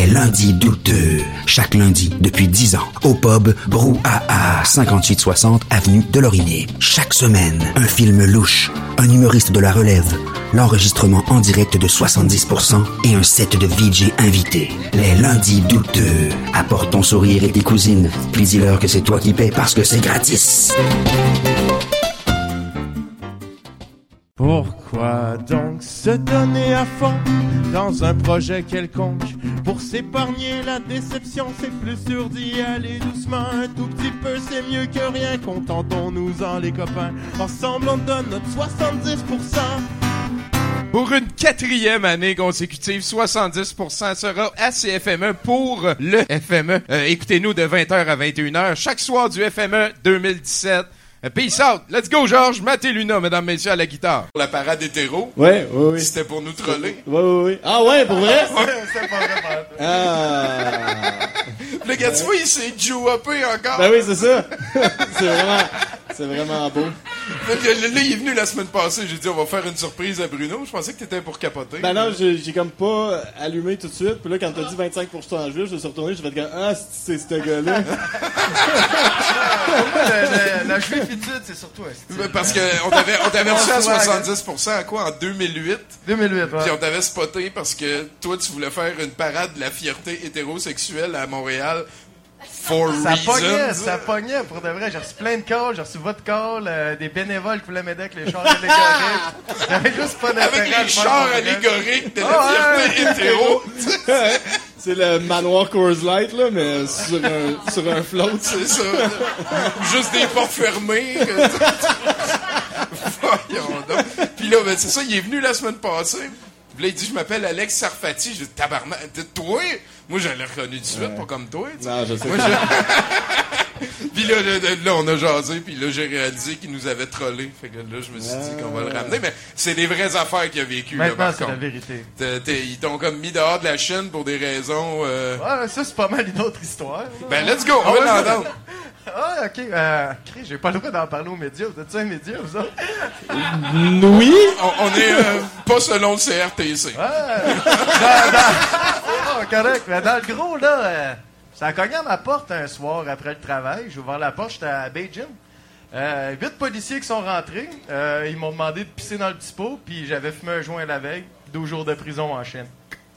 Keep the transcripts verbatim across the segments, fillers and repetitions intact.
lundis douteux. Chaque lundi, depuis dix ans, au pub Brouhaha, cinquante-huit soixante avenue de Laurier. Chaque semaine, un film louche, un humoriste de la relève, l'enregistrement en direct de soixante-dix pour cent et un set de V J invités. Les lundis douteux. Apporte ton sourire et tes cousines, puis dis-leur que c'est toi qui paies parce que c'est gratis. Pourquoi donc se donner à fond dans un projet quelconque? Pour s'épargner la déception, c'est plus sûr d'y aller doucement. Un tout petit peu, c'est mieux que rien. Contentons-nous-en les copains. Ensemble, on donne notre soixante-dix pour cent. Pour une quatrième année consécutive, soixante-dix pour cent sera à C F M E pour le F M E. Euh, écoutez-nous de vingt heures à vingt et une heures, chaque soir du F M E deux mille dix-sept. Euh, peace out! Let's go, Georges! Matt et Luna, mesdames, messieurs, à la guitare. La parade hétéro. Ouais, ouais, ouais. C'était pour nous troller. Ouais, ouais, ouais. Ah ouais, pour vrai? Ouais, c'est pas vrai. Ah. Le gars, tu vois, il s'est joupé encore. Ben oui, c'est ça. c'est vraiment, c'est vraiment beau. Là, là, il est venu la semaine passée. J'ai dit, on va faire une surprise à Bruno. Je pensais que t'étais pour capoter. Ben non, j'ai, j'ai comme pas allumé tout de suite. Puis là, quand t'as dit vingt-cinq pour cent en juillet, je me suis retourné, j'ai fait comme, ah, c'est, c'est ce gars-là. La, la, la juifitude, c'est surtout un style. Parce que on t'avait, on t'avait reçu à soixante-dix pour cent à quoi? En deux mille huit. deux mille huit, ouais. Puis on t'avait spoté parce que toi, tu voulais faire une parade de la fierté hétérosexuelle à Montréal. For ça reasons. pognait, ça pognait, pour de vrai. J'ai reçu plein de calls, j'ai reçu votre call, euh, des bénévoles qui voulaient m'aider avec les chars allégoriques. J'avais juste pas d'intérêt. Avec les chars allégoriques de la oh, fierté ouais, hétéro. C'est le manoir Coors Light, là, mais sur un, sur un float. C'est ça. Juste des portes fermées. Voyons donc. Puis là, ben, c'est ça, il est venu la semaine passée. Puis là, il dit, je m'appelle Alex Sarfati. J'ai dit, tabarnak, toi? Moi, je l'ai reconnu tout de suite, ouais. Pas comme toi. T'sais. Non, je sais Moi, je... Puis là, là, là, on a jasé, puis là, j'ai réalisé qu'il nous avait trollé. Fait que là, je me suis dit qu'on va le ramener. Mais c'est des vraies affaires qu'il a vécues, là, par c'est contre. la vérité. T'es, t'es, ils t'ont comme mis dehors de la chaîne pour des raisons... Euh... Ouais, ça, c'est pas mal une autre histoire. Là. Ben, let's go, on va l'entendre. Ah, ok. Euh, j'ai pas le droit d'en parler aux médias. Vous êtes-tu un média, vous autres? Oui? On, on est euh, pas selon le C R T C. Ouais. dans, dans... Oh, correct. Mais dans le gros, là, euh, ça a cogné à ma porte un soir après le travail. J'ai ouvert la porte, j'étais à Beijing. Euh, huit policiers qui sont rentrés. Euh, ils m'ont demandé de pisser dans le petit pot, puis j'avais fumé un joint la veille. douze jours de prison en Chine.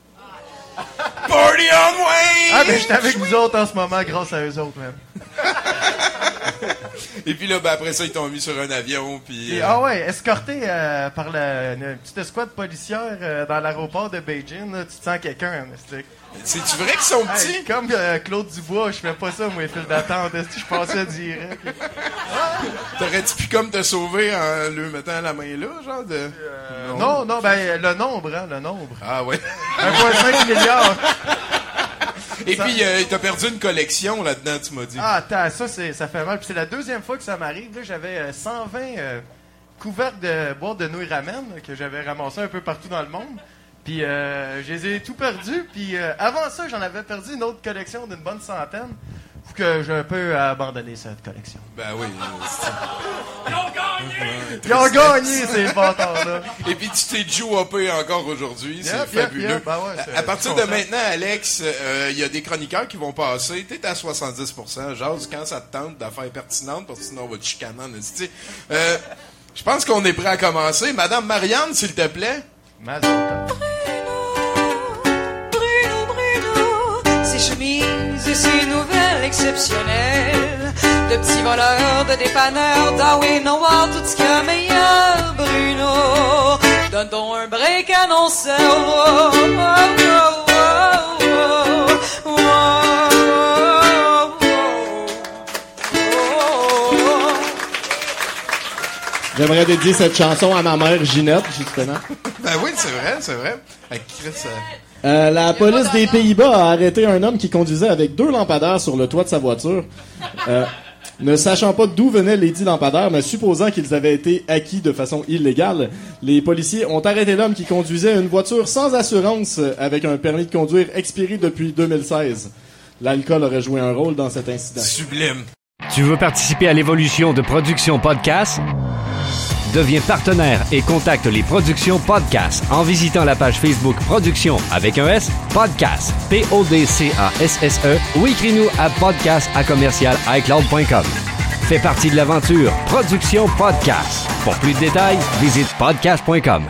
Party on Wayne! Ah, mais j'étais avec vous autres en ce moment grâce à eux autres, même. Et puis là, ben après ça, ils t'ont mis sur un avion, puis... Euh... Ah ouais, escorté euh, par la, une petite escouade policière euh, dans l'aéroport de Beijing, là, tu te sens quelqu'un, c'est... C'est-tu vrai qu'ils sont petits? Hey, comme euh, Claude Dubois, je fais pas ça, moi, les files d'attente, je passais direct. T'aurais-tu pu comme te sauver en lui mettant la main là, genre de... Euh, non. non, non, ben, le nombre, hein, le nombre. Ah ouais. un virgule cinq milliard. Et ça... puis, euh, t'as perdu une collection là-dedans, tu m'as dit. Ah, attends, ça, c'est, ça fait mal. Puis c'est la deuxième fois que ça m'arrive. Là, j'avais euh, cent vingt euh, couvercles de boîtes de nouilles ramen là, que j'avais ramassées un peu partout dans le monde. Puis euh, je les ai tout perdus. Puis euh, avant ça, j'en avais perdu une autre collection d'une bonne centaine. Faut que j'ai un peu abandonné cette collection. Ben oui. Ils ont gagné! Ils ont gagné, ces bâtards-là. Et puis tu t'es joué encore aujourd'hui, yep, c'est yep, fabuleux. Yep, ben ouais, c'est, à partir de maintenant, Alex, il euh, y a des chroniqueurs qui vont passer. T'es à soixante-dix pour cent. Jase quand ça te tente d'affaires pertinentes, parce que sinon on va te chicaner en esti. Euh, je pense qu'on est prêt à commencer. Madame Marianne, s'il te plaît. Mazota. Bruno, Bruno, ses chemises et ses nouvelles exceptionnelles. De petits voleurs, de dépanneurs, Darwin Noir, tout ce qu'il y a meilleur, Bruno. Donne donc un break à nos cerveaux. Oh, oh, oh, oh, oh. J'aimerais dédier cette chanson à ma mère Ginette, justement. Ben oui, c'est vrai, c'est vrai. Avec Chris, euh... Euh, la police des Pays-Bas a arrêté un homme qui conduisait avec deux lampadaires sur le toit de sa voiture. Euh, ne sachant pas d'où venaient les dix lampadaires, mais supposant qu'ils avaient été acquis de façon illégale, les policiers ont arrêté l'homme qui conduisait une voiture sans assurance avec un permis de conduire expiré depuis deux mille seize. L'alcool aurait joué un rôle dans cet incident. Sublime. Tu veux participer à l'évolution de Production Podcast? Deviens partenaire et contacte les Productions Podcast en visitant la page Facebook Productions avec un S, Podcast, P O D C A S S E ou écris-nous à podcast à commercial iCloud point com. Fais partie de l'aventure Productions Podcast. Pour plus de détails, visite podcast point com.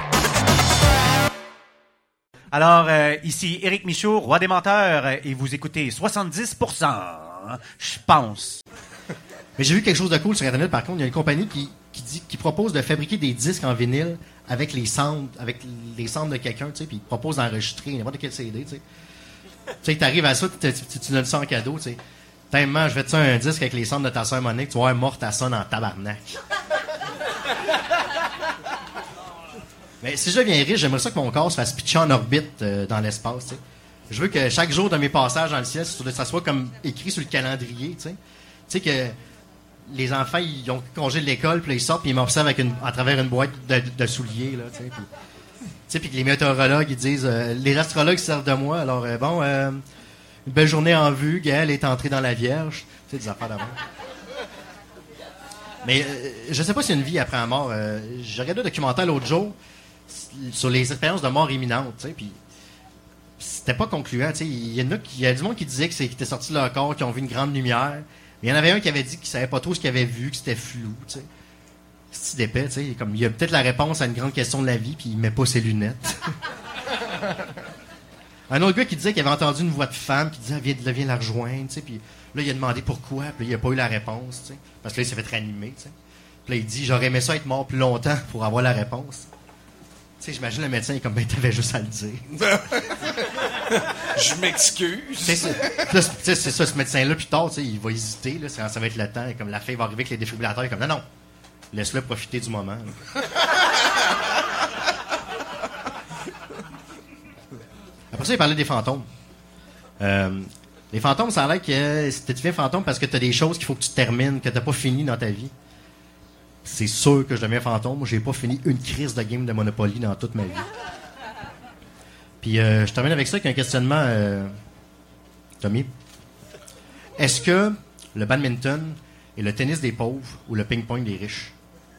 Alors, euh, ici Éric Michaud, roi des menteurs, et vous écoutez soixante-dix pour cent, je pense. Mais j'ai vu quelque chose de cool sur Internet, par contre. Il y a une compagnie qui, qui, dit, qui propose de fabriquer des disques en vinyle avec les cendres, avec les cendres de quelqu'un, tu sais, puis ils proposent d'enregistrer n'importe quel C D, tu sais. Tu sais, t'arrives à ça, tu, tu, tu donnes ça en cadeau, tu sais. Tellement, je vais te faire un disque avec les cendres de ta sœur Monique, tu vas voir, morte à sonne en tabarnak. Mais si je deviens riche, j'aimerais ça que mon corps se fasse pitcher en orbite euh, dans l'espace, tu sais. Je veux que chaque jour de mes passages dans le ciel, ça soit comme écrit sur le calendrier, tu sais. Tu sais que les enfants, ils ont congé de l'école, puis ils sortent, puis ils m'observent avec une, à travers une boîte de, de souliers, là, tu sais. Puis, tu sais, puis que les météorologues, ils disent, euh, les astrologues servent de moi, alors euh, bon, euh, une belle journée en vue, Gaël est entré dans la Vierge, tu sais, des affaires d'avant. Mais euh, je sais pas s'il y a une vie après la mort. Euh, j'ai regardé un documentaire l'autre jour sur les expériences de mort imminente, tu sais, puis c'était pas concluant, tu sais. Il y en a qui, il y a du monde qui disait que c'est, qu'ils étaient sortis de leur corps, qui ont vu une grande lumière. Mais il y en avait un qui avait dit qu'il savait pas trop ce qu'il avait vu, que c'était flou, tu sais. C'est d'épais, tu sais. Comme il y a peut-être la réponse à une grande question de la vie, puis il met pas ses lunettes. Un autre gars qui disait qu'il avait entendu une voix de femme qui disait viens, viens la rejoindre, tu sais. Puis là il a demandé pourquoi, puis il a pas eu la réponse, tu sais. Parce que là il s'est fait réanimer, tu sais. Puis là il dit j'aurais aimé ça être mort plus longtemps pour avoir la réponse. Tu sais, j'imagine le médecin, il est comme, ben, t'avais juste à le dire. Je m'excuse. C'est, c'est, c'est, c'est ça, ce médecin-là, plus tard, tu sais, il va hésiter, là, ça, ça va être le temps, et comme la fille va arriver avec les défibrillateurs, il est comme, non, non, laisse-le profiter du moment. Après ça, il parlait des fantômes. Euh, les fantômes, ça a l'air que tu deviens fantôme parce que t'as des choses qu'il faut que tu termines, que t'as pas fini dans ta vie. C'est sûr que je deviens fantôme. Moi, j'ai pas fini une crise de game de Monopoly dans toute ma vie. Puis, euh, je termine avec ça, avec un questionnement, euh, Tommy. Est-ce que le badminton est le tennis des pauvres ou le ping-pong des riches?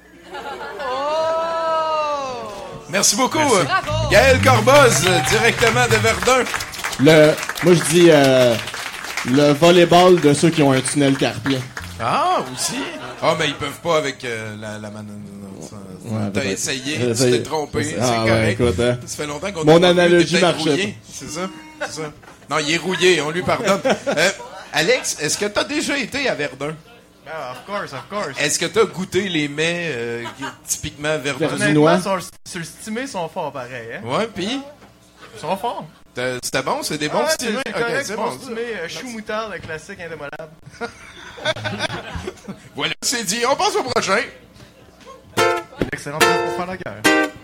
Merci beaucoup. Merci. Gaël Corboz, directement de Verdun. Le, moi, je dis euh, le volleyball de ceux qui ont un tunnel carpien. Ah, aussi? Ah, mais ils peuvent pas avec euh, la, la man... Ouais, t'as essayé, tu t'es trompé, c'est ah, correct. Ouais, écoute, hein. Ça fait longtemps qu'on Mon analogie marchait. C'est ça, c'est ça. Non, il est rouillé, on lui pardonne. euh, Alex, est-ce que t'as déjà été à Verdun? Ah, of course, of course. Est-ce que t'as goûté les mets euh, typiquement verdunnois? Sur, sur le stimé, ils sont forts pareil, hein? Ouais, pis? Ils sont forts. T'as, c'était bon? C'est des bons ah, stimés? C'est, c'est correct, okay, c'est bon, bon stimé, euh, chou moutarde, le classique indémodable. Voilà, c'est dit. On passe au prochain. Une excellente place pour faire la guerre.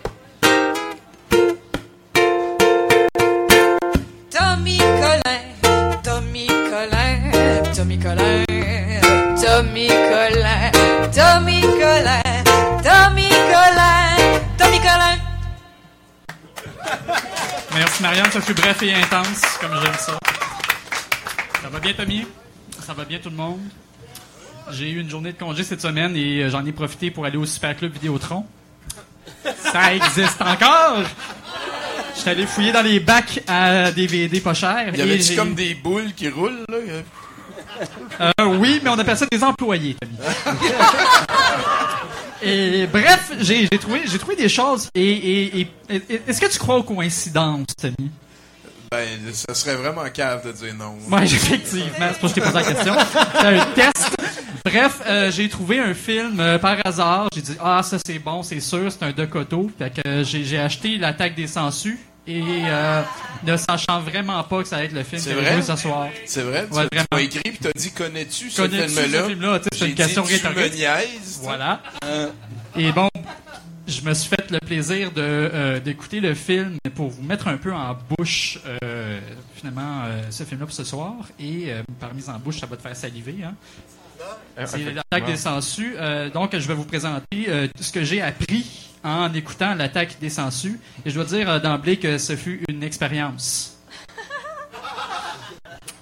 Tommy Collin, Tommy Collin, Tommy Collin, Tommy Collin, Tommy Collin, Tommy Collin, Tommy Collin. Merci Marianne, ça fut bref et intense, comme j'aime ça. Ça va bien Tommy? Ça va bien tout le monde? J'ai eu une journée de congé cette semaine et j'en ai profité pour aller au Super Club Vidéotron. Ça existe encore! J'étais allé fouiller dans les bacs à D V D pas chers. Y avait-tu comme des boules qui roulent, là? Euh, oui, mais on appelle ça des employés, Tommy. Et bref, j'ai, j'ai, trouvé, j'ai trouvé des choses. Et, et, et, et est-ce que tu crois aux coïncidences, Tommy? Ben, ça serait vraiment cave de dire non. Oui, effectivement. C'est pour ça que je t'ai posé la question. C'est un test. Bref, euh, j'ai trouvé un film euh, par hasard. J'ai dit, ah, ça c'est bon, c'est sûr, c'est un de coteau. Fait que euh, j'ai, j'ai acheté L'Attaque des Sangsues. Et euh, ne sachant vraiment pas que ça allait être le film c'est que j'ai joué ce soir. C'est vrai? Ouais, tu as écrit et tu as dit, connais-tu ce connais-tu film-là? ce film-là? C'est une question rhétorique. Voilà. Euh... Et bon, je me suis fait le plaisir de, euh, d'écouter le film pour vous mettre un peu en bouche, euh, finalement, euh, ce film-là pour ce soir. Et euh, par mise en bouche, ça va te faire saliver. Hein? C'est L'Attaque des Sangsues. Euh, donc, je vais vous présenter euh, ce que j'ai appris en écoutant L'Attaque des Sangsues. Et je dois dire euh, d'emblée que ce fut une expérience.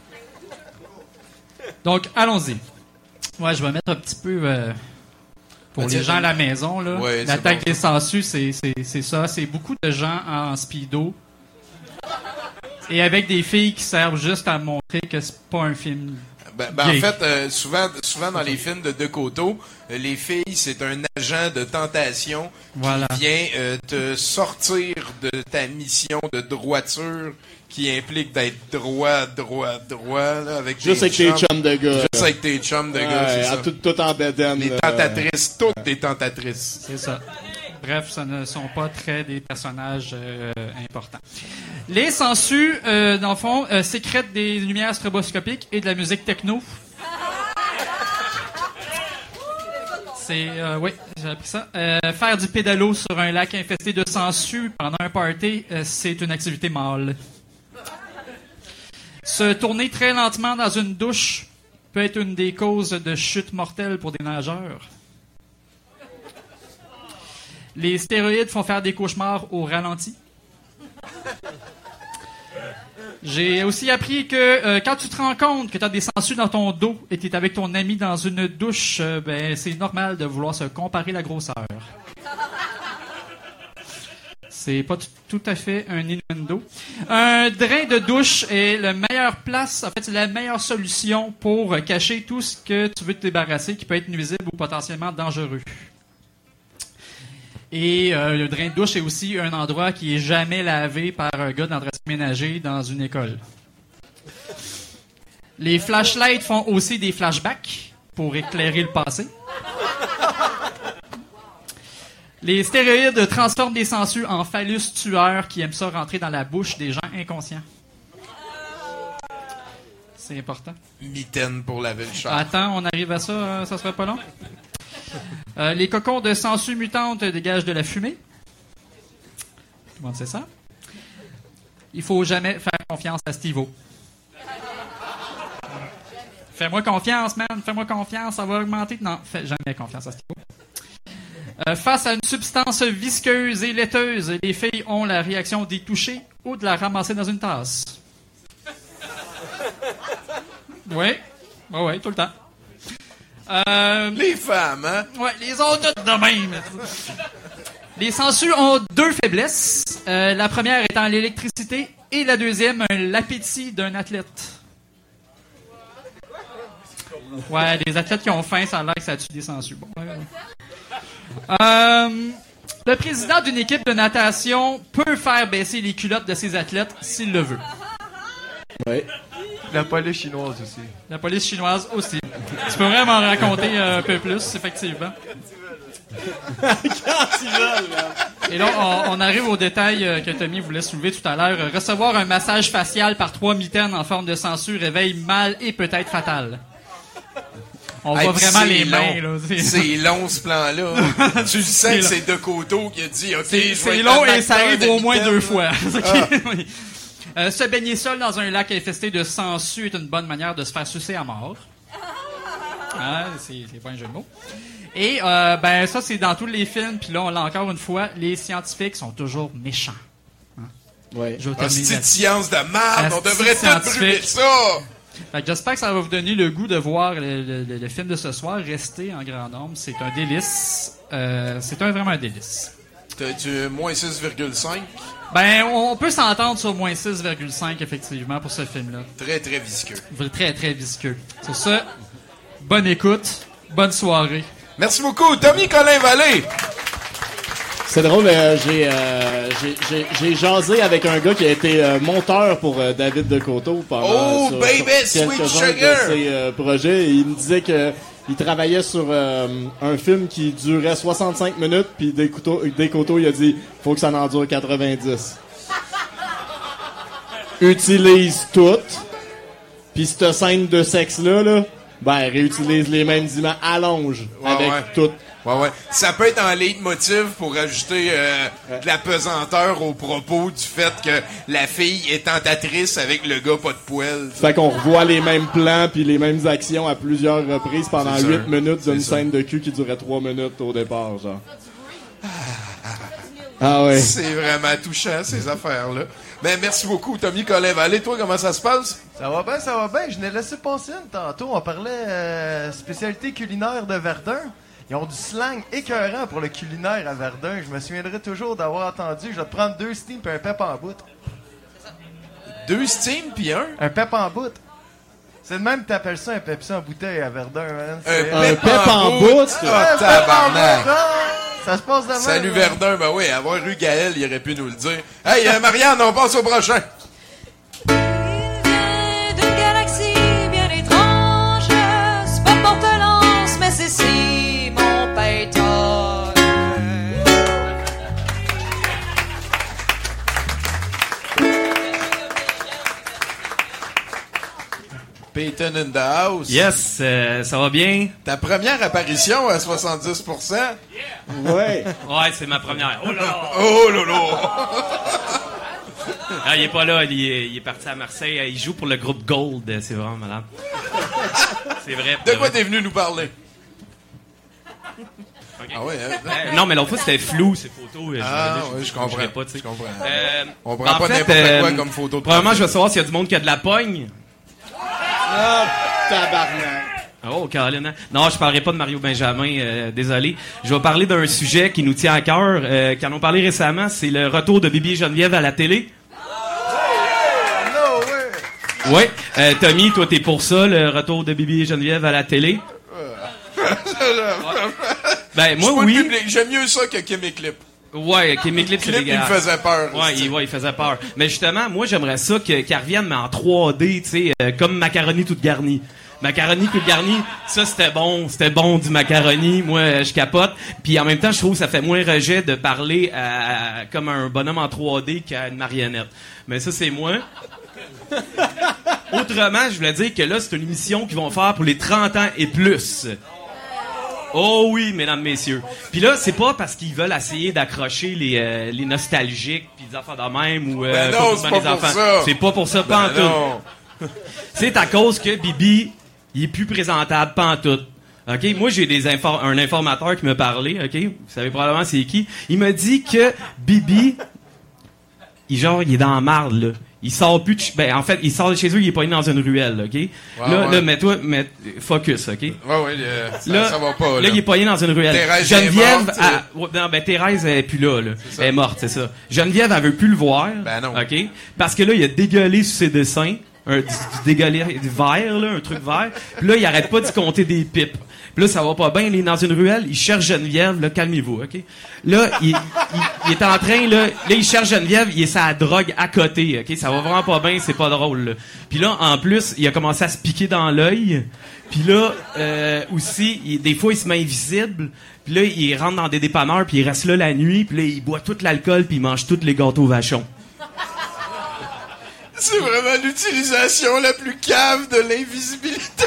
Donc, allons-y. Ouais, je vais mettre un petit peu... Euh, Pour ah, les gens à la maison, là, ouais, l'attaque bon, des sangsues, c'est, c'est, c'est ça. C'est beaucoup de gens en speedo. Et avec des filles qui servent juste à montrer que c'est pas un film. Ben, ben en fait, euh, souvent, souvent dans les films de De Coteau, euh, les filles, c'est un agent de tentation voilà. qui vient euh, te sortir de ta mission de droiture qui implique d'être droit, droit, droit, là, avec Juste avec tes chums de gars. Juste avec tes chums de ouais, gars, c'est ça. Tout, tout en bédaine. Les tentatrices, toutes des tentatrices. C'est ça. Bref, ce ne sont pas très des personnages euh, importants. Les sangsues, euh, dans le fond, euh, sécrètent des lumières stroboscopiques et de la musique techno. C'est... Euh, oui, j'ai appris ça. Euh, faire du pédalo sur un lac infesté de sangsues pendant un party, euh, c'est une activité mâle. Se tourner très lentement dans une douche peut être une des causes de chute mortelle pour des nageurs. Les stéroïdes font faire des cauchemars au ralenti. J'ai aussi appris que euh, quand tu te rends compte que tu as des sangsues dans ton dos et que tu es avec ton ami dans une douche, euh, ben, c'est normal de vouloir se comparer la grosseur. C'est pas t- tout à fait un innuendo. Un drain de douche est la meilleure place, en fait, c'est la meilleure solution pour cacher tout ce que tu veux te débarrasser qui peut être nuisible ou potentiellement dangereux. Et euh, le drain de douche est aussi un endroit qui est jamais lavé par un gars d'entretien ménager dans une école. Les flashlights font aussi des flashbacks pour éclairer le passé. Les stéroïdes transforment des sangsues en phallus tueurs qui aiment ça rentrer dans la bouche des gens inconscients. C'est important. Mitaine pour laver le char. Attends, on arrive à ça, euh, ça sera pas long. Euh, les cocons de sangsues mutantes dégagent de la fumée. Tout le monde sait ça. Il faut jamais faire confiance à Steve-O. Fais-moi confiance, man. Fais-moi confiance, ça va augmenter. Non, fais jamais confiance à Steve-O. Euh, face à une substance visqueuse et laiteuse, les filles ont la réaction d'y toucher ou de la ramasser dans une tasse. Oui, oui, oui, tout le temps. Euh, les femmes, hein? Ouais, les ont toutes de même. Les sangsues ont deux faiblesses. Euh, la première étant l'électricité et la deuxième, l'appétit d'un athlète. Ouais, les athlètes qui ont faim, ça a l'air que ça tue des sangsues. Bon, ouais. euh, le président d'une équipe de natation peut faire baisser les culottes de ses athlètes s'il le veut. Oui. La police chinoise aussi. La police chinoise aussi. Tu pourrais m'en raconter un peu plus, effectivement. Quand ils veulent, là. Et là, on, on arrive au détail que Tommy voulait soulever tout à l'heure. Recevoir un massage facial par trois mitaines en forme de sangsue réveille mal et peut être fatal. On hey, voit vraiment les long. mains. Là, c'est... c'est long, ce plan-là. Tu le sais que c'est De Coteau qui a dit « OK, c'est, je c'est vais long être et ça arrive au moins deux fois. Ah. Oui. Euh, se baigner seul dans un lac infesté de sangsues est une bonne manière de se faire sucer à mort. Ah, c'est, c'est pas un jeu de mots. Et euh, ben ça, c'est dans tous les films. Puis là, on l'a encore une fois, les scientifiques sont toujours méchants. Hein? Ouais. Ah, c'est une science de merde. On devrait tout brûler ça. Fait que j'espère que ça va vous donner le goût de voir le, le, le film de ce soir. Restez en grand nombre. C'est un délice. Euh, c'est un, vraiment un délice. T'as du moins six virgule cinq? Ben, on peut s'entendre sur moins six virgule cinq, effectivement, pour ce film-là. Très, très visqueux. Très, très visqueux. Sur ça, bonne écoute, bonne soirée. Merci beaucoup, Tommy Colin-Vallée. C'est drôle, euh, j'ai, euh, j'ai, j'ai, j'ai jasé avec un gars qui a été euh, monteur pour euh, David De Coteau pendant oh, sur, baby, sur sweet quelques-uns sugar. de ses euh, projets. Et il me disait que il travaillait sur euh, un film qui durait soixante-cinq minutes, puis De Coteau, De Coteau, il a dit « Faut que ça en dure quatre-vingt-dix. » Utilise tout, puis cette scène de sexe-là, là, ben, réutilise les mêmes images, allonge ouais, avec ouais. tout. Ouais, ouais. Ça peut être un leitmotiv pour ajouter euh, de la pesanteur au propos du fait que la fille est tentatrice avec le gars pas de poêle. Fait qu'on revoit les mêmes plans puis les mêmes actions à plusieurs reprises pendant huit minutes d'une scène de cul qui durait trois minutes au départ, genre. Ah ouais. C'est vraiment touchant, ces affaires-là. Ben, merci beaucoup, Tommy Colin-Vallée. Toi, comment ça se passe? Ça va bien, ça va bien. Je n'ai laissé passer une tantôt. On parlait euh, spécialité culinaire de Verdun. Ils ont du slang écœurant pour le culinaire à Verdun. Je me souviendrai toujours d'avoir entendu « Je vais te prendre deux steams et un pep en bout. » Deux steams puis un? Un pep en bout. C'est le même que t'appelles ça un Pepsi en bouteille à Verdun, man. Un pep, pep en, en bout? Ah, oh, tabarnak! Ça se passe de même. Salut Verdun, ben oui, avoir eu Gaël, il aurait pu nous le dire. Hey, euh, Marianne, on passe au prochain. Il vient d'une galaxie bien étrange. C'est pas Portelance, mais c'est Simon Peyton. Peyton in the house. Yes, euh, ça va bien? Ta première apparition à soixante-dix pour cent? Yeah. Ouais. Ouais, c'est ma première. Oh là là! Oh là là! Ah, il est pas là, il est, il est parti à Marseille. Il joue pour le groupe Gold, c'est vraiment malade. C'est vrai. De quoi t'es venu nous parler? Okay. Ah ouais, hein? euh, non, mais l'autre fois, c'était flou, ces photos. Je ah, je, ouais, je, je comprends. Pas, je comprends. Euh, On prend pas fait, n'importe euh, quoi comme photo de probablement, je vais savoir s'il y a du monde qui a de la pogne. Ah, tabarnak. Oh, Caroline. Non, je parlerai pas de Mario Benjamin, euh, désolé. Je vais parler d'un sujet qui nous tient à cœur, euh, qui en ont parlé récemment, c'est le retour de Bibi et Geneviève à la télé. No way! Ouais. Euh, Tommy, toi, t'es pour ça, le retour de Bibi et Geneviève à la télé? Ben, moi, oui. J'aime mieux ça que Kim et Clip. Ouais, Kim et Clip, c'est dégueulasse. Il me faisait peur. Ouais, il, ouais, il faisait peur. Mais justement, moi, j'aimerais ça que, qu'elle revienne, mais en trois D, tu sais, euh, comme macaroni toute garnie. Macaroni toute garnie, ça, c'était bon. C'était bon, du macaroni. Moi, je capote. Puis en même temps, je trouve que ça fait moins rejet de parler à, comme un bonhomme en trois D qu'à une marionnette. Mais ça, c'est moi. Autrement, je voulais dire que là, c'est une émission qu'ils vont faire pour les trente ans et plus. Oh oui, mesdames, messieurs. Puis là, c'est pas parce qu'ils veulent essayer d'accrocher les, euh, les nostalgiques puis les enfants de même ou euh, ben non, c'est pas les enfants. pour ça. C'est pas pour ça, ben pantoute. C'est à cause que Bibi, il est plus présentable, pantoute. OK? Moi, j'ai des infor- un informateur qui m'a parlé, OK? Vous savez probablement c'est qui. Il m'a dit que Bibi, il, genre, il est dans la marde, là. Il sort plus de ch- ben en fait il sort de chez eux, il est pas dans une ruelle, OK? Ouais, là ouais. là mets-toi mets, focus, OK? Ouais ouais, euh, ça, là, ça va pas là. Là, il est pogné dans une ruelle. Thérèse Geneviève est morte, a, ouais, non ben Thérèse elle est plus là là. C'est Elle est morte, c'est ça. Geneviève elle veut plus le voir. Ben non. OK? Parce que là il a dégueulé sur ses dessins, un du, du dégueulé du vert là, un truc vert. Puis là il arrête pas d'y compter des pipes. Puis là, ça va pas bien. Il est dans une ruelle. Il cherche Geneviève. Là, calmez-vous, OK? Là, il, il, il est en train, là, là, il cherche Geneviève. Il est sa drogue à côté, OK? Ça va vraiment pas bien. C'est pas drôle, là. Puis là, en plus, il a commencé à se piquer dans l'œil. Puis là, euh, aussi, il, des fois, il se met invisible. Puis là, il rentre dans des dépanneurs. Puis il reste là la nuit. Puis là, il boit tout l'alcool. Puis il mange tous les gâteaux vachons. C'est vraiment l'utilisation la plus cave de l'invisibilité.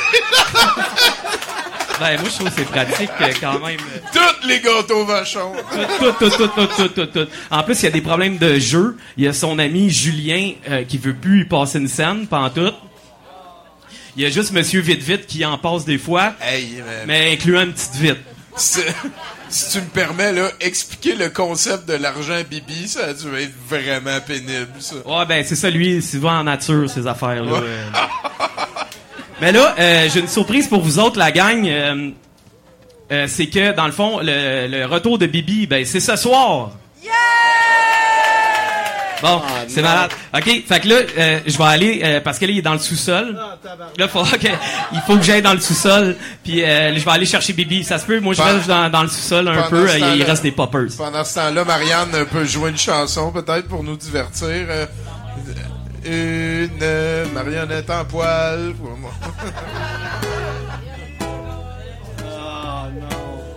Ben, moi, je trouve que c'est pratique euh, quand même. Toutes les gâteaux vachons. Tout, tout, tout, tout, tout, tout, tout. En plus, il y a des problèmes de jeu. Il y a son ami Julien euh, qui veut plus y passer une scène, pantoute. Il y a juste Monsieur Vite Vite qui en passe des fois, hey, man. mais incluant une petite vite. Si, si tu me permets, là, expliquer le concept de l'argent Bibi, ça a dû être vraiment pénible, ça. Ouais, ben, c'est ça, lui, c'est souvent en nature, ces affaires-là. Ouais. Euh. Mais là, euh, j'ai une surprise pour vous autres, la gang. Euh, euh, c'est que, dans le fond, le, le retour de Bibi, ben, c'est ce soir. Yeah! Bon, ah, c'est non. malade. OK, fait que là, euh, je vais aller, euh, parce que là, il est dans le sous-sol. Là, faut, okay, il faut que j'aille dans le sous-sol, puis euh, je vais aller chercher Bibi. Ça se peut, moi, je reste dans, dans le sous-sol un peu, euh, il reste des poppers. Pendant ce temps-là, Marianne peut jouer une chanson, peut-être, pour nous divertir. Euh, une marionnette en poil. Pour moi. Oh, non.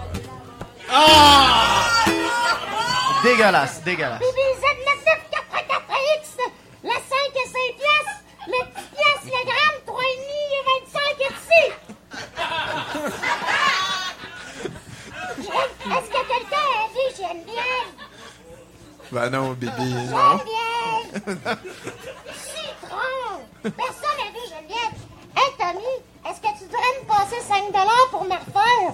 Oh! Dégueulasse, dégueulasse. Bibi Z neuf quatre quatre X, le cinq et cinq piastres, le dix piastres, le gramme, trois virgule cinq et vingt-cinq et ici. Est-ce que quelqu'un a vu Geneviève? Ben non, Bibi, non. Geneviève! Citron! Personne n'a vu Geneviève. Hey, Tommy, est-ce que tu voudrais me passer cinq dollars pour me refaire?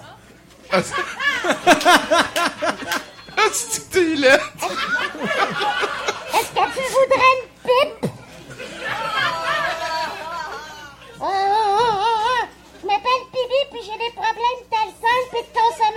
Ah, tu dis que t'es laide. Est-ce que tu voudrais une pipe? Oh, oh, oh, oh. Je m'appelle Bibi, puis j'ai des problèmes d'Alzheimer puis de consommation.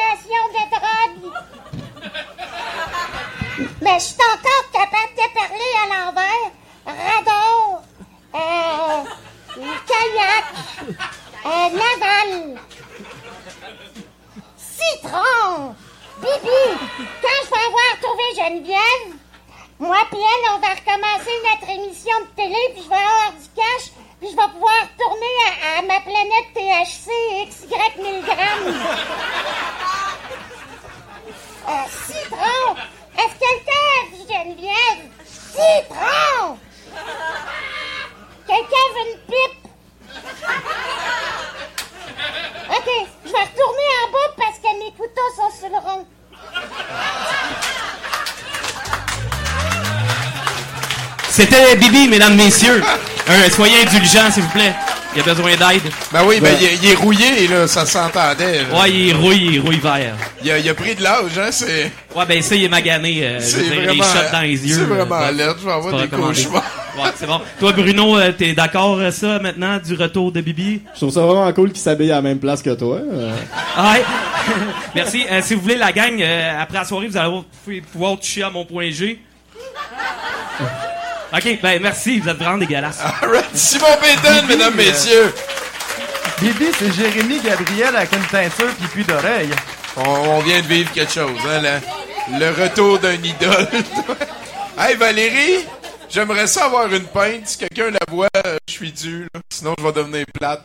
puis elle, on va recommencer notre émission de télé, puis je vais avoir du cash, puis je vais pouvoir retourner à, à ma planète T H C X Y mille grammes. Euh, citron! Est-ce que quelqu'un a vu Geneviève? Citron! Quelqu'un veut une pipe? Ok, je vais retourner en bas parce que mes couteaux sont sur le rond. C'était Bibi, mesdames, messieurs. Un, soyez indulgents, s'il vous plaît. Il a besoin d'aide. Ben oui, ben, il, il est rouillé, là, ça s'entendait. Là. Ouais, il est rouillé, il est rouille vert. Il a, il a pris de l'âge, hein, c'est... Ouais, ben ça, il est magané. Euh, c'est je veux dire, vraiment... les shots dans les yeux. C'est vraiment euh, laid, je vais avoir des cauchemars. Ouais, c'est bon. Toi, Bruno, euh, t'es d'accord euh, ça, maintenant, du retour de Bibi? Je trouve ça vraiment cool qu'il s'habille à la même place que toi. Euh. Ouais. Merci. Euh, si vous voulez, la gang, euh, après la soirée, vous allez pouvoir toucher à mon point G. OK, ben merci, vous êtes vraiment dégueulasses. Alright, Simon Payton, mesdames, euh... messieurs. Bibi, c'est Jérémy Gabriel avec une teinture pis plus d'oreille. On, on vient de vivre quelque chose, hein, là. Le retour d'un idole. Hey, Valérie, j'aimerais ça avoir une pinte. Si quelqu'un la voit, euh, je suis dû, là. Sinon, je vais devenir plate.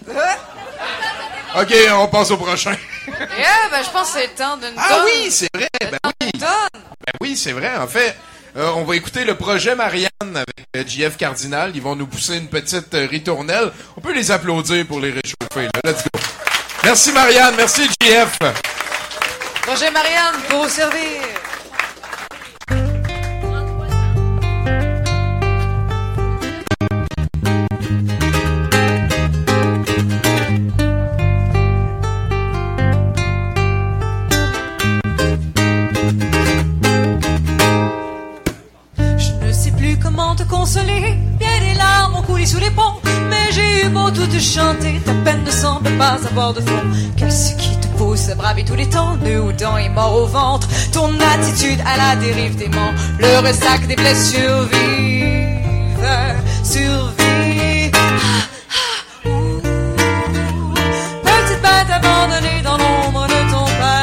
OK, on passe au prochain. Yeah, ben je pense que c'est le temps d'une Ah tonne. oui, c'est vrai, ben oui. Ben oui, c'est vrai, en fait... Euh, on va écouter le projet Marianne avec euh, J F Cardinal. Ils vont nous pousser une petite euh, ritournelle. On peut les applaudir pour les réchauffer. Là. Let's go. Merci Marianne, merci J F. Projet Marianne pour vous servir. Comment te consoler? Bien des larmes ont coulé sous les ponts, mais j'ai eu beau tout te chanter, ta peine ne semble pas avoir de fond. Qu'est-ce qui te pousse à braver tous les temps, nœud aux dents et mort au ventre? Ton attitude à la dérive dément, le ressac des blessures vives, survie. Ah, ah, ouh. Petite bête abandonnée dans l'ombre de ton père.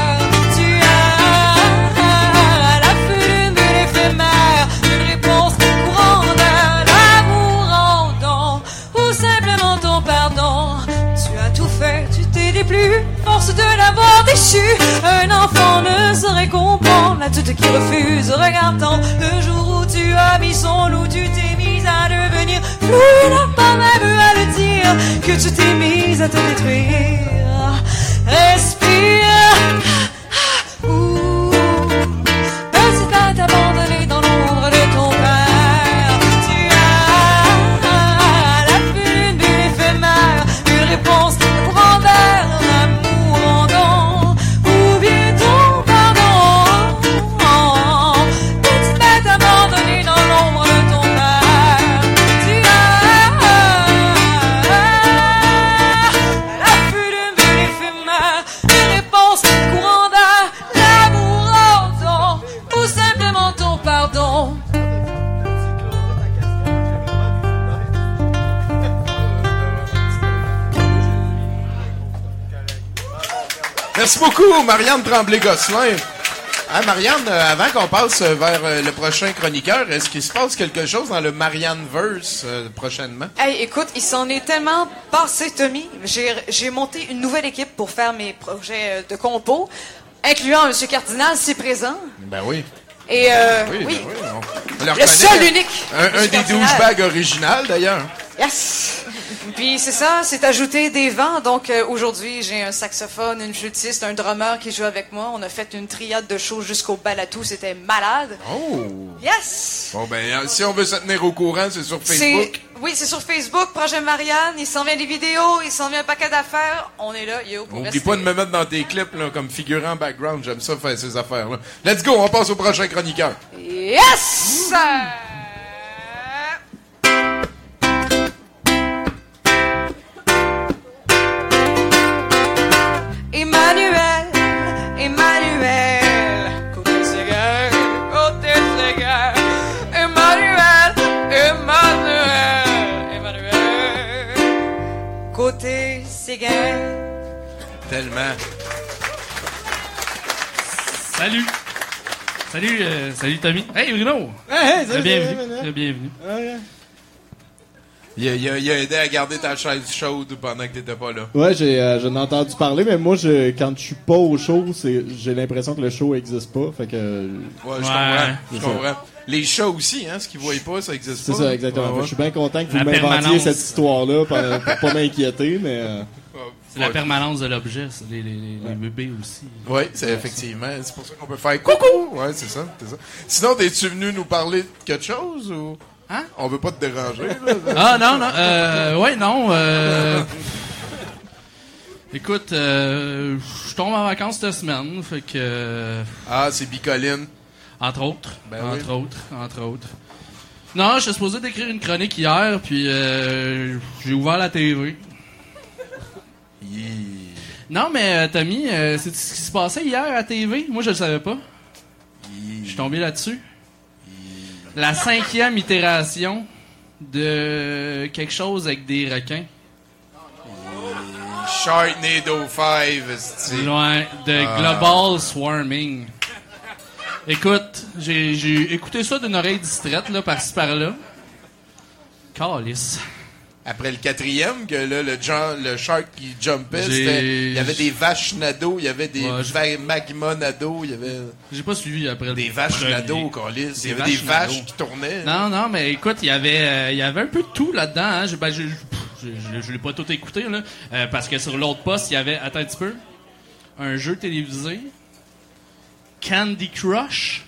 Plus force de l'avoir déchu. Un enfant ne saurait comprendre la toute qui refuse, regardant le jour où tu as mis son loup, tu t'es mise à devenir flou. Il n'a pas même à le dire que tu t'es mise à te détruire. Respire. Ouh. Petite bête abandonnée dans l'ombre de ton père. Tu as la vue d'une bulle éphémère, une réponse de grandeur. Merci beaucoup, Marianne Tremblay-Gosselin. Hein, Marianne, euh, avant qu'on passe vers euh, le prochain chroniqueur, est-ce qu'il se passe quelque chose dans le Marianne-verse euh, prochainement? Hey, écoute, il s'en est tellement passé, Tommy. J'ai, j'ai monté une nouvelle équipe pour faire mes projets de compo, incluant M. Cardinal, si présent. Ben oui. Et euh, oui, oui. Ben oui on, on le seul unique. Un, un des douchebags original, d'ailleurs. Yes! Puis c'est ça, c'est ajouter des vents. Donc euh, aujourd'hui, j'ai un saxophone, une flûtiste, un drummer qui joue avec moi. On a fait une triade de shows jusqu'au Balatou. C'était malade. Oh! Yes! Bon, ben, si on veut se tenir au courant, c'est sur Facebook. C'est... Oui, c'est sur Facebook, Projet Marianne. Il s'en vient des vidéos, il s'en vient un paquet d'affaires. On est là, yo, pour Oublie rester. pas de me mettre dans tes clips là, comme figurant background. J'aime ça faire ces affaires-là. Let's go, on passe au prochain chroniqueur. Yes! Emmanuel, Emmanuel, côté cigare, côté cigare. Emmanuel, Emmanuel, Emmanuel, côté cigare. Tellement. Salut. Salut, euh, salut Tommy. Hey Bruno! Hey, hey, salut, bienvenue. salut, bienvenue. Ouais. Il a, il, a, il a aidé à garder ta chaise chaude pendant que t'étais pas là. Ouais, j'ai, euh, j'en ai entendu parler, mais moi, je, quand je suis pas au show, c'est, j'ai l'impression que le show existe pas. Fait que. Ouais, je Ouais, comprends. Je c'est comprends. Les chats aussi, hein, ce qu'ils voient pas, ça existe C'est pas. ça, exactement. Ouais, Fait que ouais. Je suis bien content que vous La m'inventiez permanence. cette histoire-là pour, pour pas m'inquiéter, mais. Euh... C'est la permanence de l'objet, ça, les, les, les, les bébés aussi. Oui, c'est effectivement. C'est pour ça qu'on peut faire coucou! Ouais, c'est ça, c'est ça. Sinon, t'es-tu venu nous parler de quelque chose ou. Hein? On veut pas te déranger, là. Ah non, non. Euh, ouais, non. Euh... Écoute, euh, je tombe en vacances cette semaine, fait que... euh, Ah, c'est Bicoline. Entre autres. Ben entre oui. autres. Entre autres. Non, j'étais supposé d'écrire une chronique hier, puis euh, j'ai ouvert la T V. Yeah. Non, mais euh, Tommy, euh, c'est ce qui se passait hier à la T V? Moi, je le savais pas. Je suis tombé là-dessus. La cinquième itération de quelque chose avec des requins. Sharknado cinq, c'est Loin de Ah. Global Swarming. Écoute, j'ai, j'ai écouté ça d'une oreille distraite, là, par-ci par-là. Calice. Après le quatrième, que là, le, jump, le shark qui jumpait, J'ai- c'était- il y avait des vaches nado, il y avait des Ouais, je- va- magma nado, il y avait J'ai pas suivi après le des vaches premier. nado, câlisse. Il y Des avait des vaches vaches nado. qui tournaient. Non, non, mais écoute, il y avait, euh, il y avait un peu de tout là-dedans. Hein. J'ai- ben, j'ai- pff, j'ai- je je l'ai pas tout écouté, là, euh, parce que sur l'autre poste, il y avait, attends un petit peu, un jeu télévisé, Candy Crush.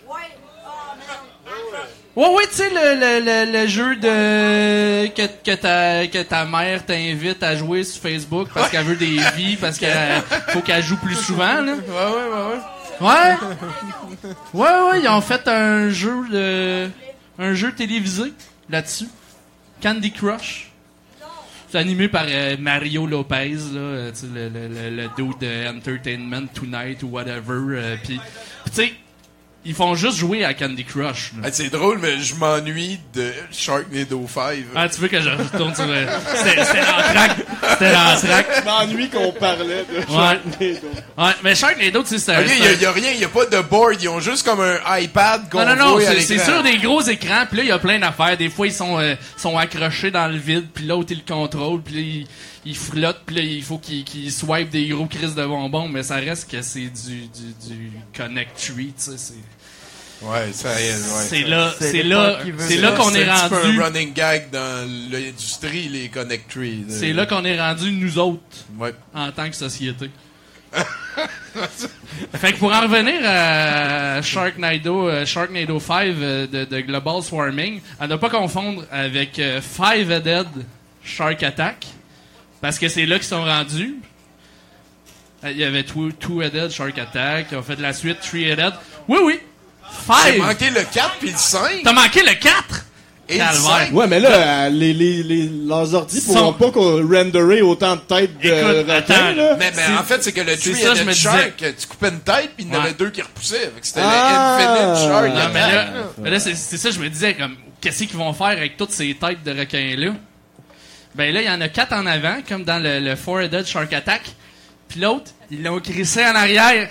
Ouais, ouais, tu sais, le, le, le, le jeu de que, que, ta, que ta mère t'invite à jouer sur Facebook parce qu'elle veut des vies, parce qu'il faut qu'elle joue plus souvent, là. Ouais, ouais, ouais, ouais. Ouais. Ouais, ouais, ils ont fait un jeu de, un jeu télévisé là-dessus. Candy Crush. C'est animé par euh, Mario Lopez, là, euh, tu sais, le, le, le, le dude de Entertainment Tonight ou whatever. euh, Puis, tu sais, ils font juste jouer à Candy Crush. là. Ah, c'est drôle, mais je m'ennuie de Sharknado cinq. Ah, tu veux que je retourne sur le... C'était c'était l'entraque. C'était l'entraque. Je m'ennuie qu'on parlait de Ouais. Sharknado. Ouais, mais Sharknado, tu sais, c'est un... Ok, il c'est y, a- un- y a rien, il y a pas de board, ils ont juste comme un iPad qu'on Non, non, non, voit à c'est c'est l'écran. sur des gros écrans, puis là, il y a plein d'affaires. Des fois, ils sont, euh, sont accrochés dans le vide, puis l'autre, il le contrôle, puis là, il, il flotte, puis là, il faut qu'il qu'il swipe des gros crises de bonbons, mais ça reste que c'est du, du, du Connect Tree, tu sais, c'est... Ouais, ça y est, ouais. C'est là, C'est c'est l'époque là, qui veut c'est ça. là qu'on est C'est un petit peu rendu. un running gag dans l'industrie, les Connect Trees. C'est là qu'on est rendu, nous autres, Ouais. en tant que société. Fait que pour en revenir à Sharknado, euh, Sharknado cinq euh, de, de Global Swarming, à ne pas confondre avec euh, Five-Headed Shark Attack, parce que c'est là qu'ils sont rendus. Euh, Il y avait Two- Two-Headed Shark Attack, ils ont fait de la suite Three-Headed. Oui, oui! J'ai Five! manqué le quatre puis le cinq. T'as manqué le quatre! Et le Calvaire. cinq. Ouais, mais là, euh, les, les, les, leurs ordi pourront Sont- pas qu'on renderer autant de têtes de Écoute, requins, attends, là. Mais, mais C'est- en fait, c'est que le c'est Tree ça, je Headed me Shark, tu coupais une tête puis il y en Ouais. avait deux qui repoussaient. Fait que c'était Ah. le Infinite Shark Non, mais Attack. là, mais là c'est c'est ça, je me disais, comme, qu'est-ce qu'ils vont faire avec toutes ces têtes de requins-là? Ben là, il y en a quatre en avant, comme dans le, le Four-Headed Shark Attack. Puis l'autre, ils l'ont crissé en arrière.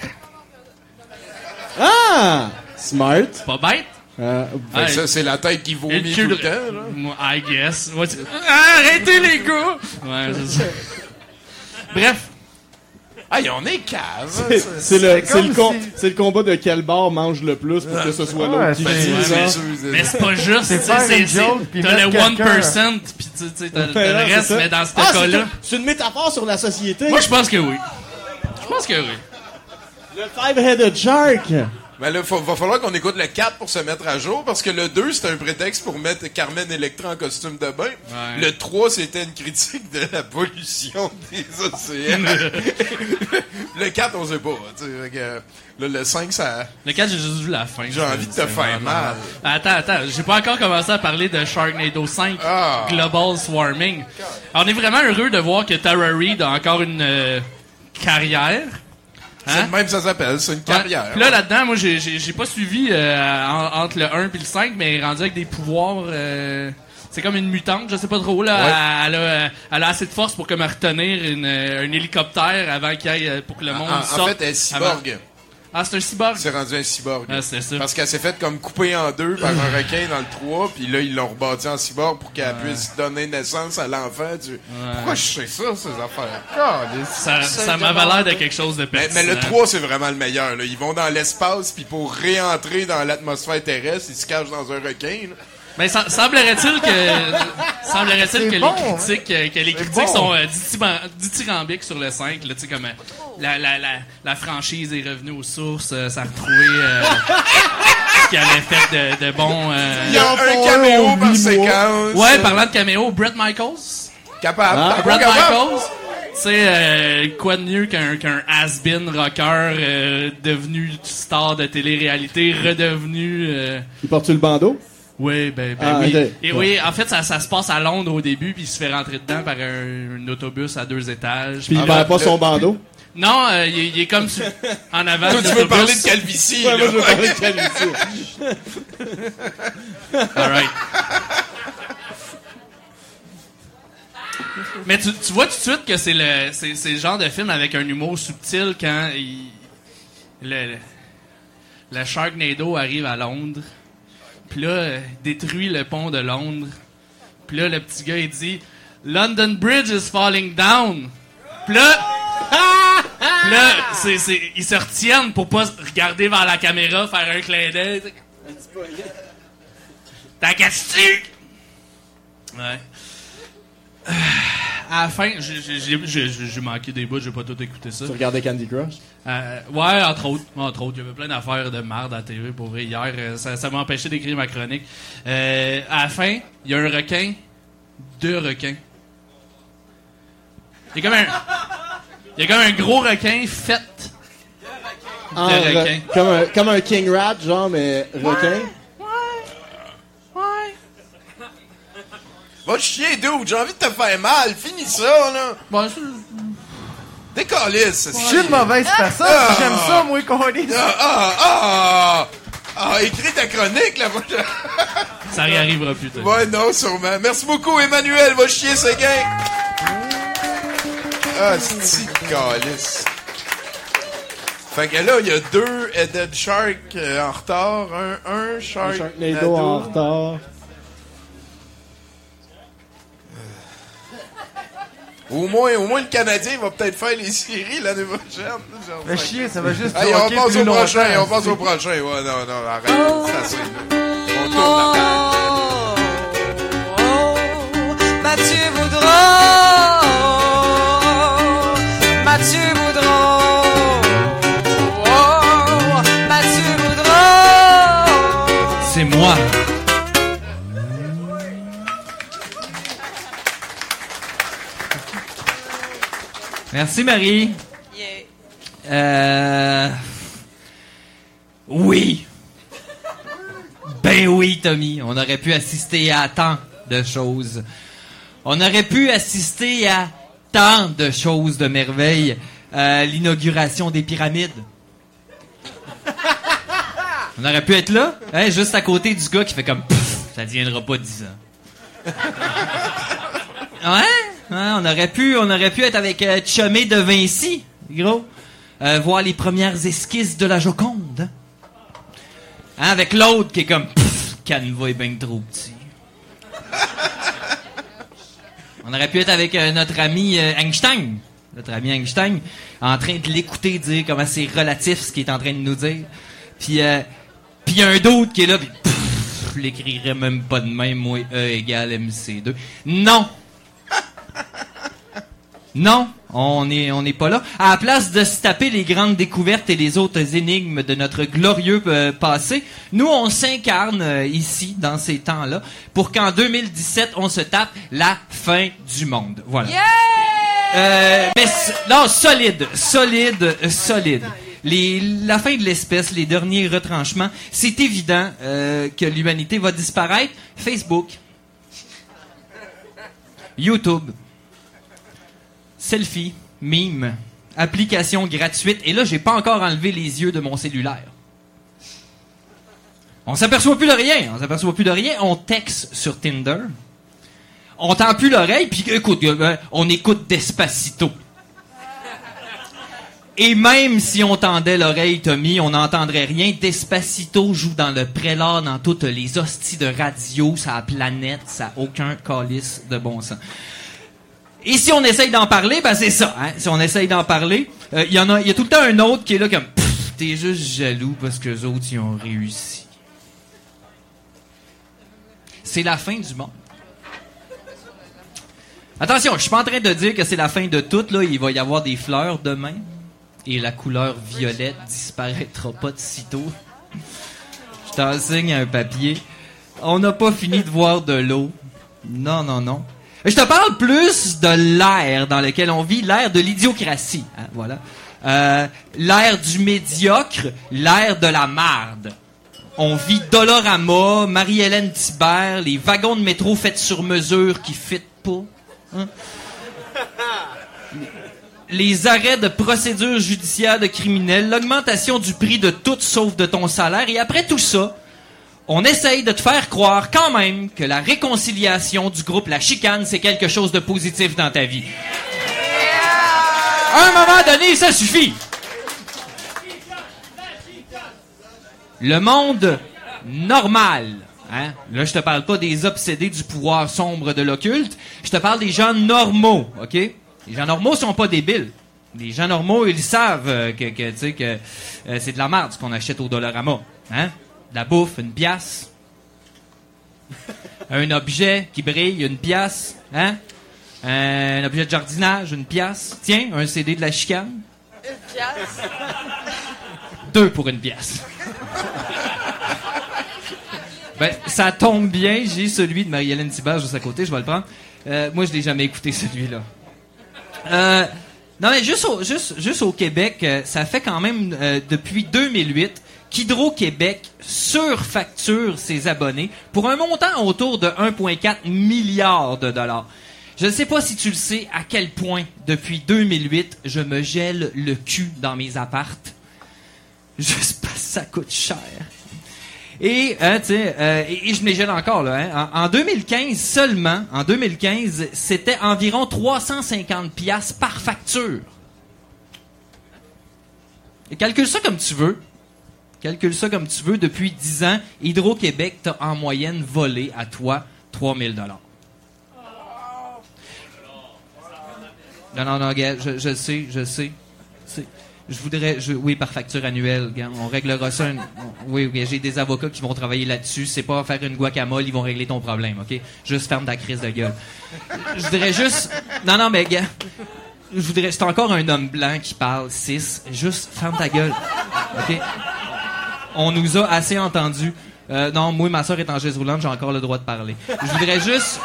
Ah! Smart. Pas bête? Euh, Fait que Ouais. ça, c'est la tête qui Et vomit le tout cul le de- temps. Là. Moi, I guess. Ouais, tu- Ah, arrêtez les gars! Ouais, c'est ça. Bref. Hey, on est cave. c'est c'est le, c'est comme le, com- si- c'est le combat de quel bar mange le plus pour que ce soit Ouais, l'autre qui c'est- gagne, Ouais, genre. mais, mais c'est pas juste, C'est tu sais, faire c'est une joke, puis c'est- t'as le mettre one quelqu'un- percent, puis tu sais, t'as t'as Ouais, le non, reste, c'est ça. mais dans ce Ah, c'est cas-là, une- c'est une métaphore sur la société. moi je pense que oui. Je pense que oui. Le Five-Headed Shark. Mais là, il va falloir qu'on écoute le quatre pour se mettre à jour, parce que le deux, c'était un prétexte pour mettre Carmen Electra en costume de bain. Ouais. Le trois, c'était une critique de la pollution des océans. Le quatre, on sait pas. Tu sais, fait que, là, le cinq, ça... Le quatre, j'ai juste vu la fin. J'ai envie de te C'est faire vraiment- mal. Attends, attends, j'ai pas encore commencé à parler de Sharknado cinq, Ah. Global Swarming. On est vraiment heureux de voir que Tara Reid a encore une euh, carrière. C'est Hein? de même ça s'appelle, c'est une carrière. Ouais. Puis là, là-dedans, moi, j'ai, j'ai, j'ai pas suivi euh, en- entre le un et le cinq, mais elle est rendue avec des pouvoirs... euh, c'est comme une mutante, je sais pas trop, là. Ouais. Elle, elle a, elle a assez de force pour comme retenir une, un hélicoptère avant qu'il y ait... pour que le monde En, en sorte. fait, elle est avant- cyborg. Ah, c'est un cyborg. C'est rendu un cyborg. Ah, c'est ça. Parce qu'elle s'est faite comme couper en deux par un requin dans le trois, puis là, ils l'ont rebâti en cyborg pour qu'elle Ouais. puisse donner naissance à l'enfant. Du... Ouais. Pourquoi je sais ça, ces affaires? God, Ça, ça m'avait l'air de quelque chose de mais, pertinent. mais le trois, c'est vraiment le meilleur. Là. Ils vont dans l'espace, puis pour réentrer dans l'atmosphère terrestre, ils se cachent dans un requin. Là. Mais sem- semblerait-il que semblerait-il C'est que bon, les critiques euh, que les critiques bon. sont euh, dithyramb- dithyrambiques sur le cinq, là, tu sais comme euh, la, la, la, la franchise est revenue aux sources, euh, ça a retrouvé euh, ce qu'il avait fait de, de bon. euh, Il y a un caméo par séquence. Ouais, parlant de caméo, Bret Michaels. Capable. Ah, T'as Bret pas capable? Michaels. Tu sais, euh, quoi de mieux qu'un qu'un has-been rocker euh, devenu star de télé-réalité, redevenu. Euh, Il porte-tu le bandeau? Oui, ben, ben Ah, oui. ok. Et oui, en fait, ça, ça se passe à Londres au début, puis il se fait rentrer dedans par un, un autobus à deux étages. Puis il Ah, perd ben, pas son bandeau? Non, euh, il, est- il est comme sur- en avant Toi, de tu veux l'autobus. parler de calvitie. Ouais, là. moi, je veux parler de calvitie. All right. Mais tu, tu vois tout de suite que c'est le, c'est, c'est le genre de film avec un humour subtil quand il, le, le Sharknado arrive à Londres. Puis là, euh, détruit le pont de Londres. Puis là, le petit gars, il dit « London Bridge is falling down ». Puis là, puis là c'est, c'est, ils se retiennent pour pas regarder vers la caméra, faire un clin d'œil. T'as casse-tu? Ouais. Euh, à la fin, j'ai, j'ai, j'ai, j'ai, j'ai manqué des bouts, j'ai pas tout écouté ça. Tu regardais Candy Crush? Euh, ouais, entre autres. Entre autres. Il y avait plein d'affaires de merde à la T V pour vrai hier. Euh, ça, ça m'a empêché d'écrire ma chronique. Euh, à la fin, il y a un requin, deux requins. Il y a comme un. Il y a comme un gros requin fait de Ah, requin. re- comme, un, comme un King Rat, genre, mais requin? Va chier, dude. J'ai envie de te faire mal. Finis ça, là. Bon, c'est... Décalisse. Je suis une mauvaise personne. Ah. J'aime ça, moi, qu'on lise. Ah, ah, ah, ah, écris ta chronique, là. Ça réarrivera plus tard. Ouais, non, sûrement. Merci beaucoup, Emmanuel. Va chier, ce gars. Ah, c'est une calice. Fait que là, il y a deux Headed Shark euh, en retard. Un, un Shark. Un Sharknado en retard. Au moins, au moins, le Canadien va peut-être faire les séries l'année prochaine. Genre, Fait chier, ça va juste Hey, on bloquer passe plus au prochain, longtemps, on passe au prochain. Ouais, non, non, arrête. C'est assez, là. On tourne la page. Oh, Mathieu Boudreau, Mathieu Boudreau, oh, Mathieu Boudreau. C'est moi. Merci, Marie. Yeah. Euh... Oui. Ben oui, Tommy. On aurait pu assister à tant de choses. On aurait pu assister à tant de choses de merveilles. Euh, l'inauguration des pyramides. On aurait pu être là, hein, juste à côté du gars qui fait comme pff, ça tiendra pas dix ans. Ouais, hein, on aurait pu, on aurait pu être avec euh, Chomé de Vinci, gros, euh, voir les premières esquisses de la Joconde. Hein, avec l'autre qui est comme pff, Canva est bien trop petit. On aurait pu être avec euh, notre ami euh, Einstein, notre ami Einstein, en train de l'écouter dire comment c'est relatif ce qu'il est en train de nous dire. Puis euh, puis il y a un d'autre qui est là, puis pff, je l'écrirais même pas de même, moi, E égale M C deux. Non! Non, on n'est on n'est pas là. À la place de se taper les grandes découvertes et les autres énigmes de notre glorieux euh, passé, nous, on s'incarne euh, ici, dans ces temps-là, pour qu'en deux mille dix-sept, on se tape la fin du monde. Voilà. Yeah! Euh, mais s- non, solide, solide, euh, solide. Les, la fin de l'espèce, les derniers retranchements, c'est évident euh, que l'humanité va disparaître. Facebook, YouTube, selfie, mime, application gratuite. Et là, j'ai pas encore enlevé les yeux de mon cellulaire. On s'aperçoit plus de rien. On s'aperçoit plus de rien. On texte sur Tinder. On tend plus l'oreille. Puis écoute, euh, on écoute Despacito. Et même si on tendait l'oreille, Tommy, on n'entendrait rien. Despacito joue dans le prélat, dans toutes les hosties de radio, ça a planète, ça a aucun calice de bon sens. Et si on essaye d'en parler, ben c'est ça. Hein? Si on essaye d'en parler, il euh, y en a, il y a tout le temps un autre qui est là comme, pff, t'es juste jaloux parce que les autres, ils ont réussi. C'est la fin du monde. Attention, je suis pas en train de dire que c'est la fin de tout, là. Il va y avoir des fleurs demain. Et la couleur violette disparaîtra pas de sitôt. Je t'enseigne un papier. On n'a pas fini de voir de l'eau. Non, non, non. Je te parle plus de l'air dans lequel on vit, l'air de l'idiocratie. Hein, voilà. Euh, l'air du médiocre, l'air de la marde. On vit Dolorama, Marie-Hélène Thibert, les wagons de métro faits sur mesure qui fitent pas. Hein? Les arrêts de procédures judiciaires de criminels, l'augmentation du prix de tout sauf de ton salaire, et après tout ça, on essaye de te faire croire quand même que la réconciliation du groupe La Chicane, c'est quelque chose de positif dans ta vie. À un moment donné, ça suffit. Le monde normal, hein? Là, je te parle pas des obsédés du pouvoir sombre de l'occulte, je te parle des gens normaux, OK? Les gens normaux sont pas débiles. Les gens normaux, ils savent euh, que, que, tu sais, que euh, c'est de la merde ce qu'on achète au Dollarama. Hein? De la bouffe, une pièce. Un objet qui brille, une pièce. Hein? Un objet de jardinage, une pièce. Tiens, un C D de La Chicane. Une pièce. Deux pour une pièce. Ben, ça tombe bien, j'ai celui de Marie-Hélène Thibert juste à côté, je vais le prendre. Euh, moi, je l'ai jamais écouté, celui-là. Euh, non, mais juste au, juste, juste au Québec, euh, ça fait quand même, euh, depuis deux mille huit, qu'Hydro-Québec surfacture ses abonnés pour un montant autour de un virgule quatre milliard de dollars. Je ne sais pas si tu le sais à quel point, depuis deux mille huit, je me gèle le cul dans mes appartes. Juste parce que ça coûte cher. Et, hein, tu sais, euh, et, et je me les gèle encore, là. Hein. En, en deux mille quinze seulement, en deux mille quinze, c'était environ trois cent cinquante piastres par facture. Et calcule ça comme tu veux. Calcule ça comme tu veux. Depuis dix ans, Hydro-Québec t'a en moyenne volé à toi trois mille dollars. Non, non, non, gars, je, je sais, je sais. C'est... Je voudrais... Je, oui, par facture annuelle. Gars, on réglera ça. Une, oui, oui, j'ai des avocats qui vont travailler là-dessus. C'est pas faire une guacamole, ils vont régler ton problème, OK? Juste ferme ta crise de gueule. Je voudrais juste... Non, non, mais gars, je voudrais... C'est encore un homme blanc qui parle, cis. Juste ferme ta gueule, OK? On nous a assez entendus. Euh, non, moi, ma soeur est en chaise roulante, j'ai encore le droit de parler. Je voudrais juste...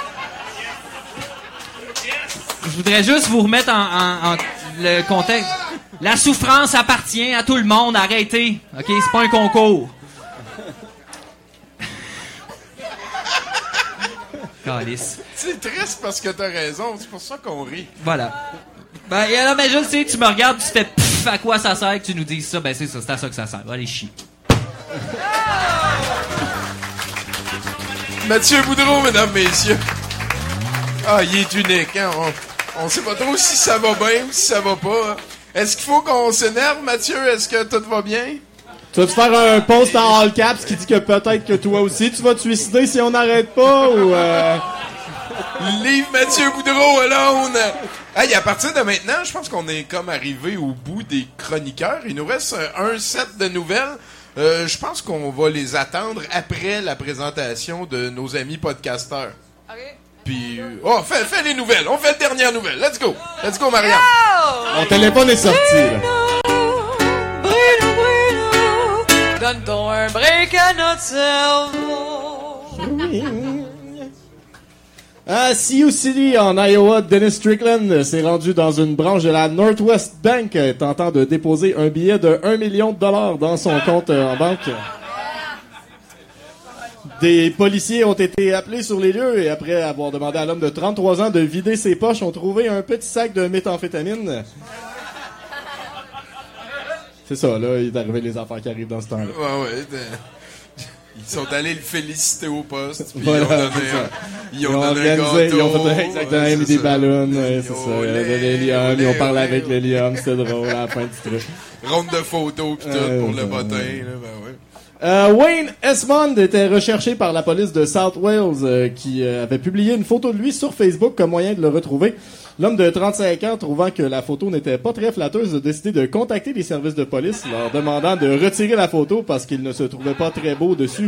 Je voudrais juste vous remettre en, en, en le contexte... La souffrance appartient à tout le monde. Arrêtez. OK? C'est pas un concours. Calice. C'est triste parce que t'as raison. C'est pour ça qu'on rit. Voilà. Ben, là, mais je le sais, tu me regardes, tu fais pff, à quoi ça sert que tu nous dises ça? Ben, c'est ça, c'est à ça que ça sert. Allez, chier. Mathieu Boudreau, mesdames, messieurs. Ah, il est unique, hein? On, on sait pas trop si ça va bien ou si ça va pas, hein? Est-ce qu'il faut qu'on s'énerve, Mathieu? Est-ce que tout va bien? Tu vas-te faire un post en all caps qui dit que peut-être que toi aussi tu vas te suicider si on n'arrête pas ou... Euh... Leave Mathieu Boudreau alone! Hey, à partir de maintenant, je pense qu'on est comme arrivé au bout des chroniqueurs. Il nous reste un set de nouvelles. Euh, je pense qu'on va les attendre après la présentation de nos amis podcasteurs. OK. Puis, oh, fais, fais les nouvelles. On fait la dernière nouvelle. Let's go. Let's go, Marianne. Yo! Mon téléphone est sorti, là. Bruno, Bruno, donne donc un break à notre cerveau. À Sioux City, en Iowa, Dennis Strickland s'est rendu dans une branche de la Northwest Bank tentant de déposer un billet de un million de dollars dans son compte en banque. Des policiers ont été appelés sur les lieux et après avoir demandé à l'homme de trente-trois ans de vider ses poches, ont trouvé un petit sac de méthamphétamine. C'est ça, là, il est arrivé les affaires qui arrivent dans ce temps-là. Ouais, ouais. Ils sont allés le féliciter au poste. Puis voilà, ils, ont donné un, Ils ont, Ils ont donné un organisé, gâteau. ils ont fait exactement, Ouais, ils ont mis c'est des ça. ballons, ouais, c'est Yo, ça. Il y lait, avait de l'hélium, ils ont lait, parlé ouais. avec l'hélium, c'était drôle à la fin du truc. Ronde de photos pis tout Euh, pour le ça, bottin, ouais. là, ben ouais. Euh, Wayne Esmond était recherché par la police de South Wales euh, qui euh, avait publié une photo de lui sur Facebook comme moyen de le retrouver. L'homme de trente-cinq ans, trouvant que la photo n'était pas très flatteuse, a décidé de contacter les services de police, leur demandant de retirer la photo parce qu'il ne se trouvait pas très beau dessus.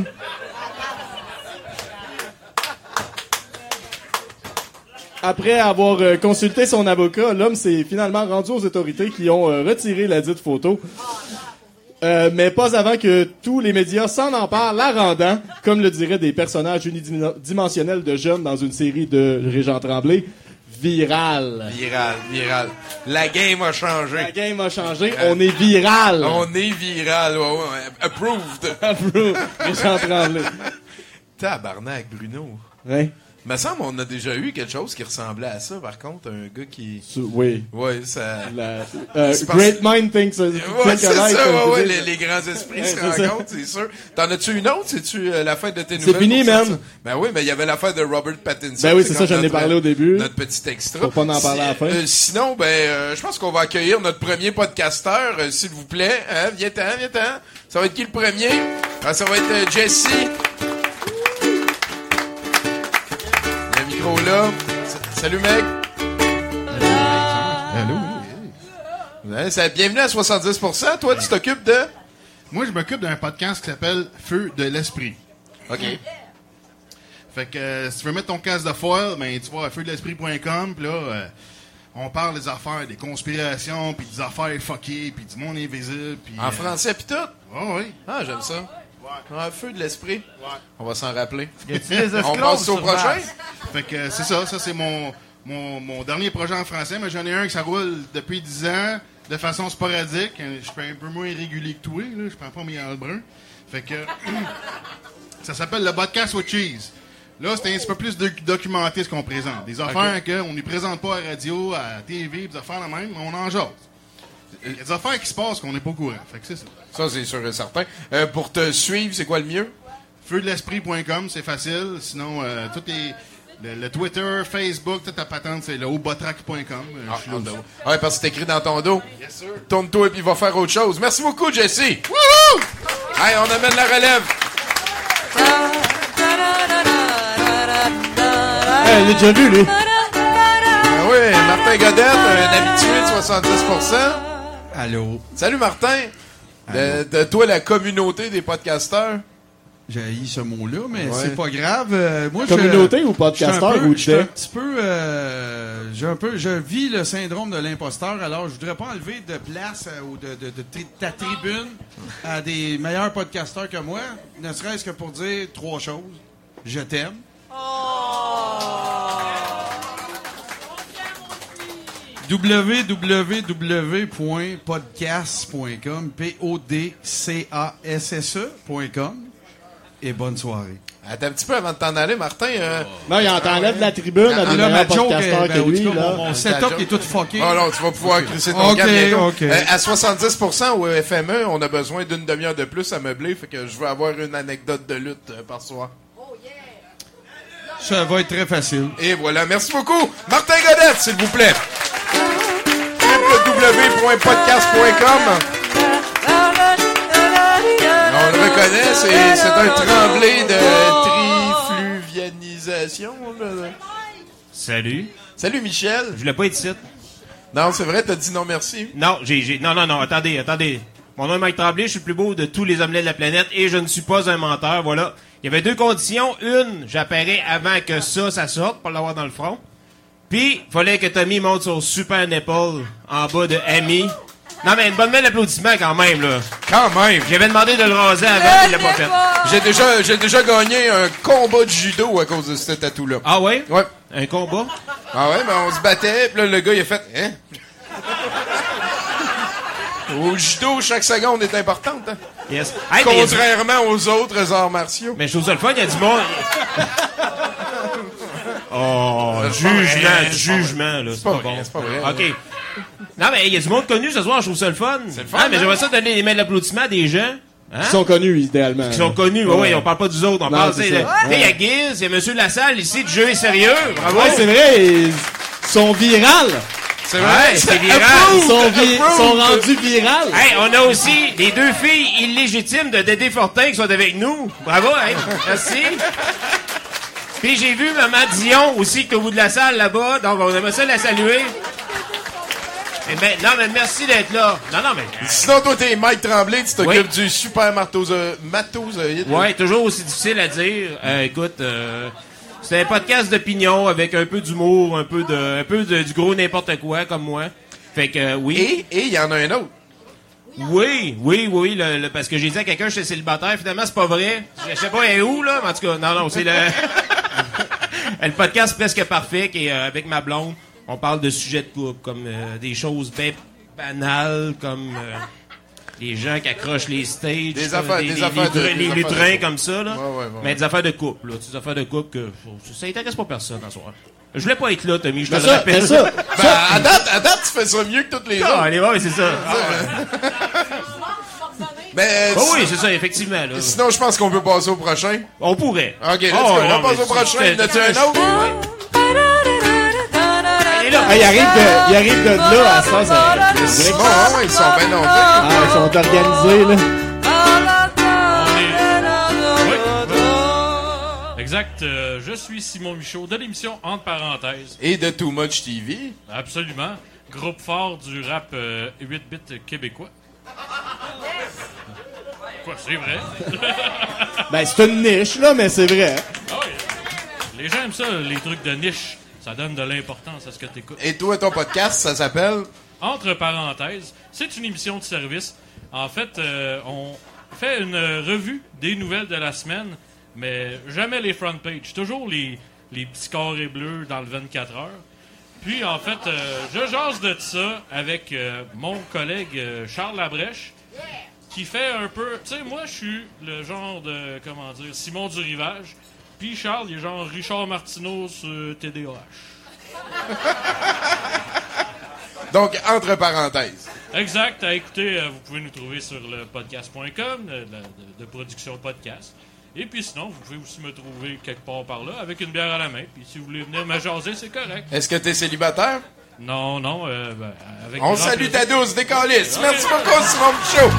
Après avoir euh, consulté son avocat, l'homme s'est finalement rendu aux autorités qui ont euh, retiré la dite photo. Euh, mais pas avant que tous les médias s'en emparent, la rendant, comme le diraient des personnages unidimensionnels de jeunes dans une série de Régent Tremblay, viral. Viral, viral. La game a changé. La game a changé, on est viral. On est viral, ouais, ouais, ouais. Approved. Approved. Régent Tremblay. Tabarnak, Bruno. Ouais. Me semble on a déjà eu quelque chose qui ressemblait à ça, par contre, un gars qui... Oui. Ouais, ça... La, euh, C'est great parce- mind thinks... Ouais, think c'est alike, ça, comme ouais, tu ouais, dis. les, les grands esprits Ouais, se c'est ça. rencontrent, c'est sûr. T'en as-tu une autre? C'est-tu euh, la fête de tes C'est nouvelles? fini, pour ça, man. ça? Ben oui, mais il y avait l'affaire de Robert Pattinson. Ben oui, c'est ça, comme j'en ai notre- parlé au début. Notre petit extra. Faut pas en parler à la fin. Euh, sinon, ben, euh, je pense qu'on va accueillir notre premier podcasteur, euh, s'il vous plaît. Hein? Viens-t'en, viens-t'en. Ça va être qui le premier? Ah, ça va être euh, Jesse. Le micro là. S- Salut, mec. Allô. Ouais, ça- bienvenue à soixante-dix pour cent. Toi, tu t'occupes de... Moi, je m'occupe d'un podcast qui s'appelle Feu de l'Esprit. OK. Fait que euh, si tu veux mettre ton casque de foil, ben, tu vas à feu de l'esprit point com, puis là, euh, on parle des affaires, des conspirations, puis des affaires fuckées, puis du monde invisible. Puis, En euh, français pis tout? Oh, oui. Ah, j'aime ça. Un feu de l'esprit. On va s'en rappeler. Y a-t-il des On esclaves passe au sur prochain? Mars? Fait que euh, c'est ça, ça c'est mon, mon, mon dernier projet en français, mais j'en ai un qui ça roule depuis dix ans, de façon sporadique. Euh, Je suis un peu moins régulier que toi, là. Je prends pas mes brun. Fait que ça s'appelle le podcast with cheese. Là, c'est un petit peu plus doc- documenté ce qu'on présente. Des affaires Ok. qu'on ne présente pas à la radio, à la T V, des affaires de même, mais on en jase. Il y a des affaires qui se passent qu'on n'est pas au courant. Fait que c'est ça. Ça, c'est sûr et certain. Euh, pour te suivre, c'est quoi le mieux? feu de l'esprit point com, c'est facile. Sinon, euh, tout est... Le, le Twitter, Facebook, toute ta patente, c'est le hautbotrack point com. Euh, Ah, je suis là aussi. ouais, parce que c'est écrit dans ton dos. Yes, sir. Tourne-toi et puis va faire autre chose. Merci beaucoup, Jesse. Wouhou! Hey, on amène la relève. Hey, il est déjà vu, lui. Ah oui, Martin Godette, un habitué de soixante-dix pour cent. Allô. Salut, Martin. De, de toi, la communauté des podcasteurs. J'ai haï ce mot-là, mais Ouais. c'est pas grave. Euh, moi, je- Communauté ou je suis podcasteur un peu- ou je suis un des? petit peu, euh, j'ai un peu, je vis le syndrome de l'imposteur. Alors, je voudrais pas enlever de place euh, ou de, de, de tri- ta tribune à des meilleurs podcasteurs que moi, ne serait-ce que pour dire trois choses. Je t'aime. w w w point podcast point com P O D C A S S E point com et bonne soirée. Attends un petit peu avant de t'en aller, Martin. euh, Non, il en t'enlève de la tribune à Ah, des là, meilleurs ma joke podcasteurs est- ben, que au lui, tout cas, là. mon- mon setup est tout fucké. Oh non, tu vas pouvoir crisser ton Ok, camp bientôt. ok. Euh, à soixante-dix pour cent au F M E, on a besoin d'une demi-heure de plus à meubler, fait que je veux avoir une anecdote de lutte euh, par soir. Ça va être très facile. Et voilà, merci beaucoup. Martin Godette, s'il vous plaît. w w w point podcast point com On le reconnaît, c'est c'est un tremblé de trifluvianisation. là. Salut. Salut, Michel. Je voulais pas être ici. Non, c'est vrai, t'as dit non merci. Non, j'ai, j'ai, non, non, non, attendez, attendez. Mon nom est Mike Tremblay, je suis le plus beau de tous les omelets de la planète et je ne suis pas un menteur, voilà. Il y avait deux conditions. Une, j'apparais avant que ça, ça sorte pour l'avoir dans le front. Puis, fallait que Tommy monte son super nipple en bas de Amy. Non, mais une bonne main d'applaudissement quand même, là. Quand même. J'avais demandé de le raser avant, il l'a pas fait. J'ai déjà, j'ai déjà gagné un combat de judo à cause de ce tatou-là. Ah ouais? Ouais. Un combat? Ah ouais, mais on se battait, puis là, le gars, il a fait, hein? Au judo, chaque seconde est importante, hein? Yes. Hey, mais- Contrairement aux autres arts martiaux. Mais je trouve ça le fun, il y a du monde. Oh, jugement, du jugement, là. C'est pas, vrai, bon. c'est pas vrai. OK. Non, mais il y a du monde connu ce soir, je trouve ça le fun. C'est le fun, Ah, mais hein? j'aimerais ça donner des mains d'applaudissement à des gens Hein? Qui sont connus, idéalement. Qui sont connus, oui, ouais, on parle pas des autres, on Non, parle, c'est tu sais, ça. il y a Giz, il y a Monsieur Lassalle ici, du jeu est sérieux, bravo! Ouais, c'est vrai, ils sont virales. C'est vrai, c'est viral. Ils sont, vi- sont rendus virales. Hey, on a aussi les deux filles illégitimes de Dédé Fortin qui sont avec nous. Bravo, hey, merci. Puis j'ai vu Maman Dion aussi qui est au bout de la salle là-bas, donc on aimerait ça la saluer. Eh ben, non, mais merci d'être là. Non, non, mais... Sinon, toi, t'es Mike Tremblay, tu t'occupes Oui. du super martozo- matozoïde. Ouais, toujours aussi difficile à dire. Euh, écoute, euh, c'est un podcast d'opinion avec un peu d'humour, un peu de, un peu de, du gros n'importe quoi comme moi. Fait que euh, oui. Et il y en a un autre. Oui, oui, oui, le, le- parce que j'ai dit à quelqu'un que j'étais célibataire. Finalement, c'est pas vrai. Je, je sais pas elle est où là, mais en tout cas, non, non, c'est le le podcast presque parfait qui est euh, avec ma blonde. On parle de sujets de couple, comme euh, des choses bien banales, comme euh, les gens qui accrochent les stages, Des euh, affaires- des, des des- affaires de- les, des les affaires de lutrins couple. comme ça, là. Ouais, ouais, ouais. Mais des affaires de couple, là, des affaires de couple que ça intéresse pas personne en soir. Je voulais pas être là, Tommy, je te Mais le ça, rappelle. mais ça, ben, à date, à date, tu fais ça mieux que toutes les Ah, autres. allez, ouais, c'est ça. Mais, Oh oui, c'est ça, effectivement. Là. Sinon, je pense qu'on peut passer au prochain. On pourrait. OK, let's Oh, go. On non, va passer mais au prochain. c'est- Y en a-tu un autre? Ah, il arrive de, il arrive de là à ça. ça C'est bon, hein, ouais, ils sont bien nombreux. Ah, ils sont organisés, là. Exact. euh, je suis Simon Michaud de l'émission Entre parenthèses. Et de Too Much T V. Absolument. Groupe fort du rap euh, huit bits québécois. Quoi, c'est vrai? Ben, c'est une niche, là, mais c'est vrai. Ah oui. Les gens aiment ça, les trucs de niche. Ça donne de l'importance à ce que tu écoutes. Et toi, ton podcast, ça s'appelle? Entre parenthèses, c'est une émission de service. En fait, euh, on fait une revue des nouvelles de la semaine, mais jamais les front pages. Toujours les, les petits carrés bleus dans le vingt-quatre heures. Puis, en fait, euh, je jase de ça avec euh, mon collègue euh, Charles Labrèche, qui fait un peu... Tu sais, moi, je suis le genre de, comment dire, Simon du Rivage. Puis Charles, il est genre Richard Martineau sur T D A H. Donc, entre parenthèses. Exact. À écouter, euh, vous pouvez nous trouver sur le podcast point com, de, de, de production podcast. Et puis sinon, vous pouvez aussi me trouver quelque part par là, avec une bière à la main. Puis si vous voulez venir me jaser, c'est correct. Est-ce que t'es célibataire? Non, non, euh, ben, avec On grand salue plaisir. ta douce, décaliste. Merci beaucoup, Simon Michaud.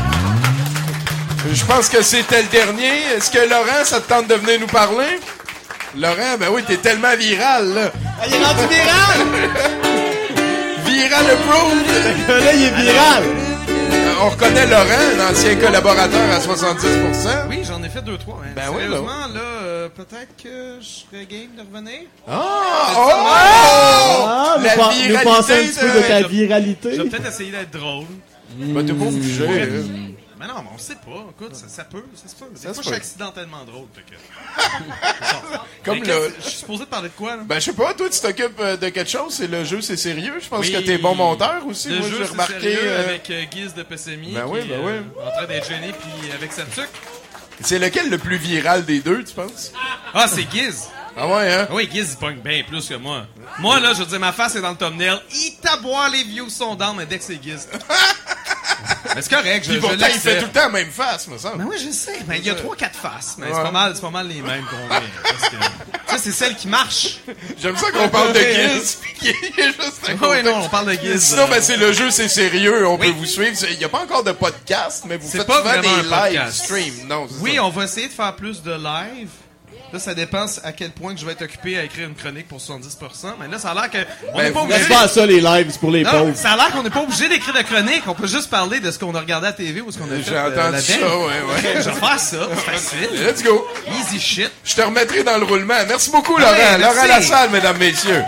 Je pense que c'était le dernier. Est-ce que Laurent, ça te tente de venir nous parler? Laurent, ben oui, t'es tellement viral, là. Ah, il est rendu viral! Viral approved! Là, il est viral! Euh, On reconnaît Laurent, l'ancien collaborateur à soixante-dix pour cent. Oui, j'en ai fait deux, trois. Hein. Ben oui, Sérieusement, là, euh, peut-être que je serais game de revenir. Ah! Oh! Ah, nous, La pa- nous viralité pensons un petit peu de ta Je viralité. vais peut-être essayer d'être drôle. Ben, t'es pas obligé. hein. Mais non, mais on sait pas. Écoute, ça, ça peut, ça se peut. Des Ça fois, se je suis peut. accidentellement drôle. Fait que... Comme Mais le... qu'est-ce- Je suis supposé de parler de quoi, là? Ben, je sais pas, toi, tu t'occupes euh, de quelque chose, c'est le jeu, c'est sérieux. Je pense Oui. que t'es bon monteur aussi. Le Moi, jeu, j'ai c'est remarqué. sérieux, euh, avec euh, Guise de Pessemi, Ben oui, qui ben est oui. euh, en train d'être gêné, puis avec sa tuque. C'est lequel le plus viral des deux, tu penses? Ah, c'est Guise! Ah ouais, hein? Oui, Guise, il pogne bien plus que moi. Moi, là, je veux dire, ma face est dans le thumbnail. Il taboire, les views sont down, mais dès que c'est Guise. Mais c'est correct, je, Puis je pourtant, il fait l'accepte. tout le temps la même face, me semble. Mais oui, je sais. Mais il y a trois, quatre faces. Mais Ouais. c'est pas mal, c'est pas mal les mêmes qu'on vient. Parce que, tu sais, c'est celle qui marche. J'aime ça qu'on parle de Giz, puis qu'il est juste à côté. Oui, non, on parle de Giz. Sinon, ben, c'est le jeu, c'est sérieux, on Oui. peut vous suivre. Il n'y a pas encore de podcast, mais vous C'est faites pas souvent vraiment des un live podcast. streams. Non, c'est Oui, ça. on va essayer de faire plus de live. Là, ça dépend à quel point que je vais être occupé à écrire une chronique pour soixante-dix pour cent. Mais là, ça a l'air que on Ben, n'est pas vous obligé. laissez pas ça, les lives, c'est pour les Non, pauvres. ça a l'air qu'on n'est pas obligé d'écrire de chronique. On peut juste parler de ce qu'on a regardé à la T V ou ce qu'on a fait. J'ai euh, entendu la ça, veille. ouais, ouais. Je vais faire ça, c'est facile. Let's go. Easy shit. Je te remettrai dans le roulement. Merci beaucoup, Ah Laurent. ouais, Laurent merci. Lassalle, mesdames, messieurs.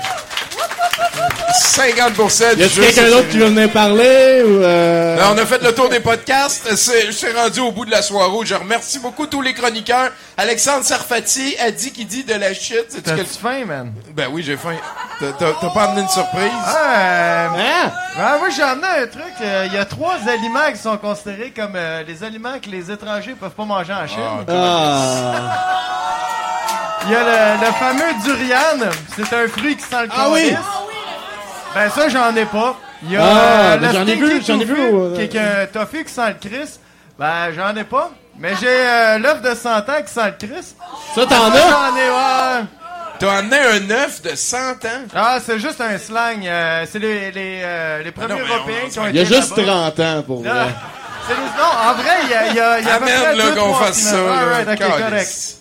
cinquante pour cent du Y a-tu jeu, quelqu'un c'est d'autre qui veut venir parler ou euh... Là, on a fait le tour des podcasts. C'est- Je suis rendu au bout de la soirée. Je remercie beaucoup tous les chroniqueurs. Alexandre Sarfati a dit qu'il dit de la shit. C'est T'as-tu quel... faim, man? Ben oui, j'ai faim. T'as- T'as t'as pas amené une surprise? Ah, euh, Hein? ben, moi, j'ai amené un truc. euh, Il y a trois aliments qui sont considérés comme euh, les aliments que les étrangers peuvent pas manger en Chine. Ah. Il y a le, le fameux durian. C'est un fruit qui sent le Ah oui? cannabis. Ben ça, j'en ai pas. Il y a Ah, euh, ben le j'en ai stinky vu, j'en ai vu, tofu, euh, qui est un tofu qui sent le Chris. Ben, j'en ai pas. Mais j'ai euh, l'œuf de cent ans qui sent le Christ. Ça, t'en ah, as? J'en ai, ouais. T'as amené un œuf de cent ans? Ah, c'est juste un slang. Euh, c'est les, les, euh, les premiers ah non, Européens on, qui ont Il y été a juste là-bas. trente ans, pour Non, vrai. c'est les... non, en vrai, il y a, il y a, il y a Amène, à peu près là, deux, qu'on trois fasse ça, finales. là. Alright, ok, Calice. correct.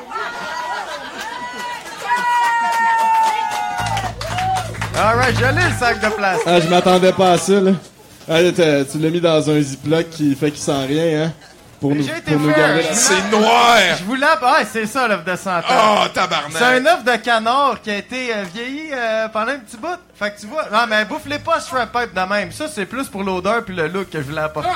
Alright, je l'ai, le sac de plastique. Ah, je m'attendais pas à ça, là. Ah, t'as- tu l'as mis dans un ziploc qui fait qu'il sent rien, hein? Pour nous, J'ai été pour nous fair. garder Je la... C'est noir! Je voulais... Ah, c'est ça, l'œuf de cent ans. Oh, tabarnak! C'est un œuf de canard qui a été euh, vieilli euh, pendant un petit bout. Fait que tu vois... Non, mais bouffe-les pas strap pipe de même. Ça, c'est plus pour l'odeur puis le look que je voulais apporter.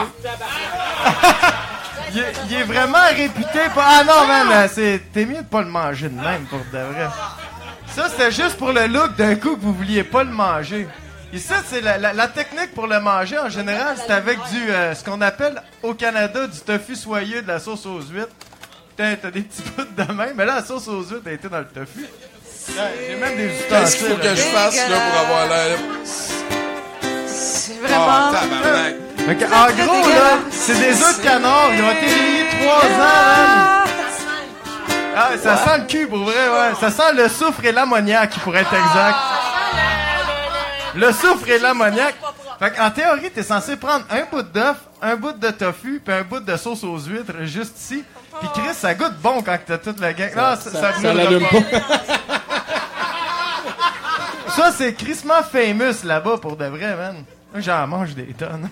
il, est, il est vraiment réputé pour... Ah non, man, euh, c'est... T'es mieux de pas le manger de même, pour de vrai. Ça, c'était juste pour le look d'un coup que vous vouliez pas le manger. Et ça, c'est la, la, la technique pour le manger, en général, c'est avec du... Euh, ce qu'on appelle, au Canada, du tofu soyeux, de la sauce aux huîtres. Putain, t'as des petits bouts de même, mais là, la sauce aux huîtres a été dans le tofu. J'ai même des ustensiles. Qu'est-ce qu'il faut que je fasse, là, pour avoir l'air... C'est Oh, vraiment... tabarnak! Okay, en gros, là, c'est des œufs de canard. Ils ont été vieillis trois ans, man. Ah, ça sent le cul, pour vrai, ouais. Ça sent le soufre et l'ammoniaque, pour être exact. Le soufre et l'ammoniaque. Fait qu'en théorie, t'es censé prendre un bout d'œuf, un bout de tofu, puis un bout de sauce aux huîtres, juste ici. Puis Chris, ça goûte bon quand t'as toute la gang. Non, ça, ça, ça, ça l'allume pas. Ça, c'est crissement famous là-bas, pour de vrai, man. Moi, j'en mange des tonnes.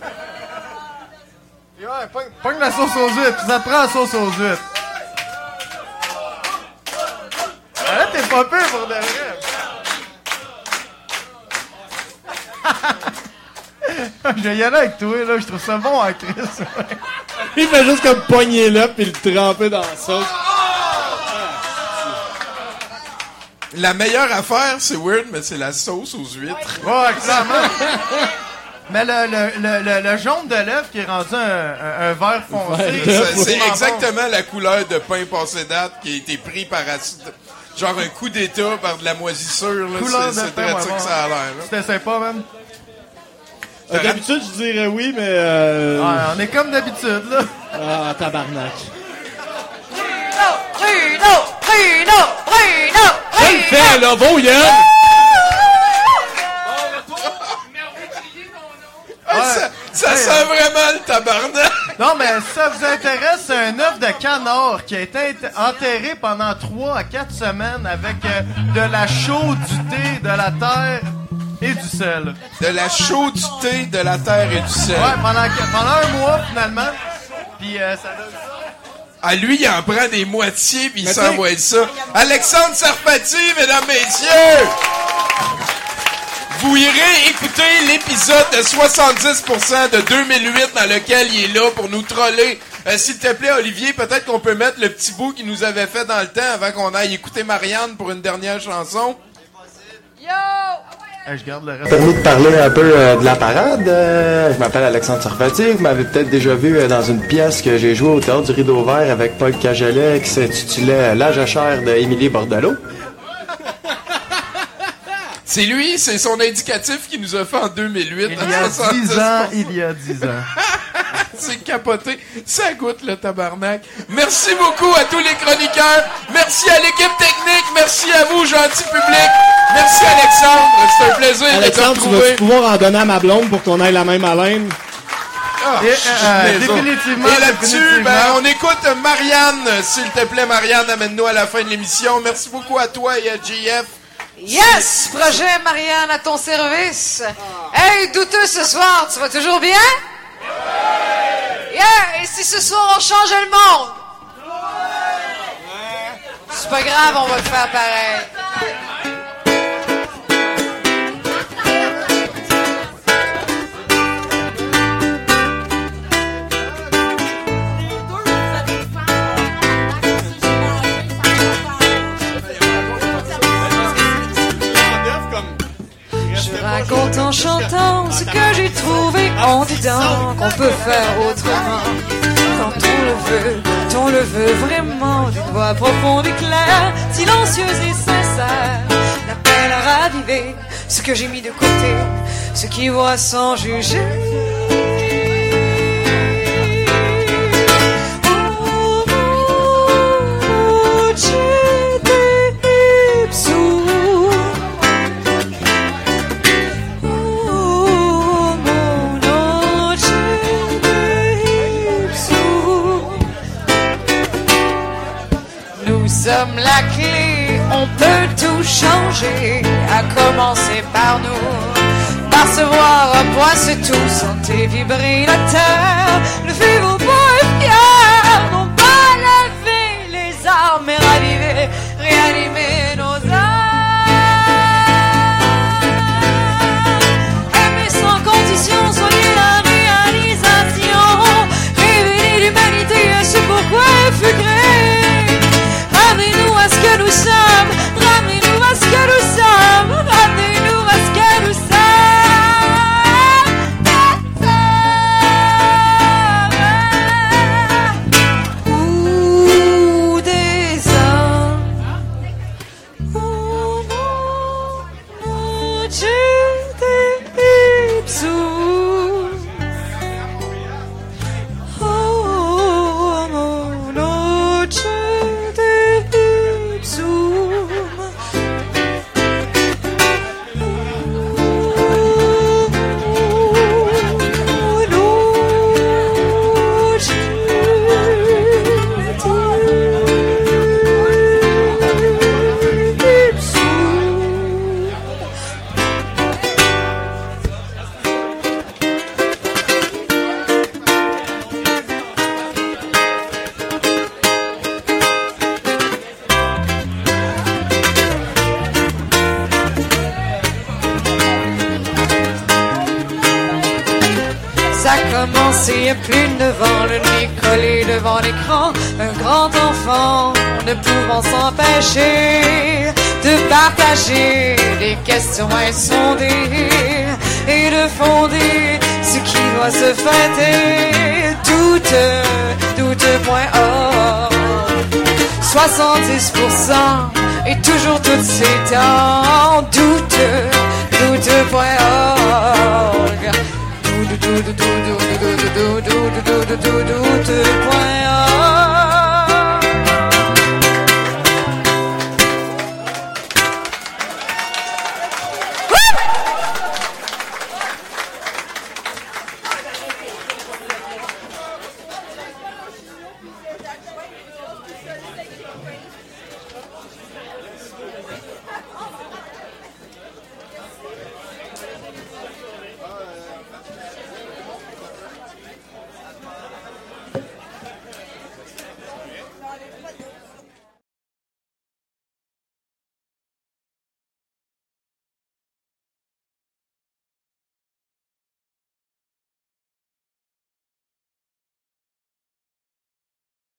Et ouais, pogne, pogne la sauce aux huîtres. Ça te prend la sauce aux huîtres. Ah, là, t'es pas pire, pour de vrai. Je vais y aller avec toi, là. Je trouve ça bon en Chris. Il fait juste comme pogner là puis le tremper dans la sauce. La meilleure affaire, c'est weird, mais c'est la sauce aux huîtres. Ouais, clairement. Mais le, le, le, le, le jaune de l'œuf qui est rendu un, un, un vert foncé. C'est, c'est exactement la couleur de pain passé date qui a été pris par... Genre un coup d'état par de la moisissure. Là. Couleur c'est de c'est pain, très ouais, ça que ouais. ça a l'air. Là. C'était sympa, man. Euh, d'habitude, je dirais oui, mais... Euh... Ouais, on est comme d'habitude, là. Ah, tabarnak. Bruno! Bruno! Bruno! Je le fais, là, vos Yann! Ah, ça ça Hey, sent euh, vraiment le tabarnak. Non, mais si ça vous intéresse, c'est un œuf de canard qui a été enterré pendant trois à quatre semaines avec euh, de la chaux, du thé, de la terre et du sel. De la chaux, du thé, de la terre et du sel. Ouais, pendant, pendant un mois, finalement. Puis euh, ça donne ça. Ah, lui, il en prend des moitiés puis il Mais s'envoie ça. Alexandre Sarfati, mesdames, messieurs! Vous irez écouter l'épisode de soixante-dix pour cent de deux mille huit dans lequel il est là pour nous troller. Euh, s'il te plaît, Olivier, peut-être qu'on peut mettre le petit bout qu'il nous avait fait dans le temps avant qu'on aille écouter Marianne pour une dernière chanson. Yo! Hey, je garde le reste. Permis de parler un peu euh, de la parade. Euh, je m'appelle Alexandre Sarfati. Vous m'avez peut-être déjà vu euh, dans une pièce que j'ai joué au Théâtre du Rideau Vert avec Paul Cagelet qui s'intitulait La jachère de Émilie Bordelot. C'est lui, c'est son indicatif qu'il nous a fait en deux mille huit. Il y a dix ans, il y a dix ans. C'est capoté. Ça goûte le tabarnak. Merci beaucoup à tous les chroniqueurs. Merci à l'équipe technique. Merci à vous, gentil public. Merci Alexandre. C'est un plaisir Alexandre, de te tu retrouver. vas pouvoir en donner à ma blonde pour qu'on ait la même haleine? Ah, Et, euh, je suis définitivement, Et là-dessus, définitivement. ben, on écoute Marianne. S'il te plaît, Marianne, amène-nous à la fin de l'émission. Merci beaucoup à toi et à J F. Yes! Projet Marianne à ton service. Hey, douteux ce soir, tu vas toujours bien? Yeah! Et si ce soir on changeait le monde? C'est pas grave, on va le faire pareil. Je raconte en chantant ce que j'ai trouvé en disant qu'on peut faire autrement. Quand on le veut, quand on le veut vraiment, d'une voix profonde et claire, silencieuse et sincère, l'appel à raviver ce que j'ai mis de côté, ce qui voit sans juger. changer, à commencer par nous. Percevoir à point c'est tout, sentez vibrer la terre, levez vos poings fiers, non pas laver les armes, mais raviver, réanimer nos âmes. Aimer sans condition, soyez la réalisation, révéler l'humanité, c'est pourquoi elle fut créée. Ramenez-nous à ce que nous sommes, ramenez-nous à ce que nous sommes, ramenez-nous à ce que nous sommes. Et plus devant le nez collé devant l'écran, un grand enfant ne pouvant s'empêcher de partager des questions insondées et de fonder ce qui doit se fêter. Doute, doute point org. soixante-dix pour cent et toujours toutes ces temps. Doute, doute point org. Do do do do do do do do do do do do do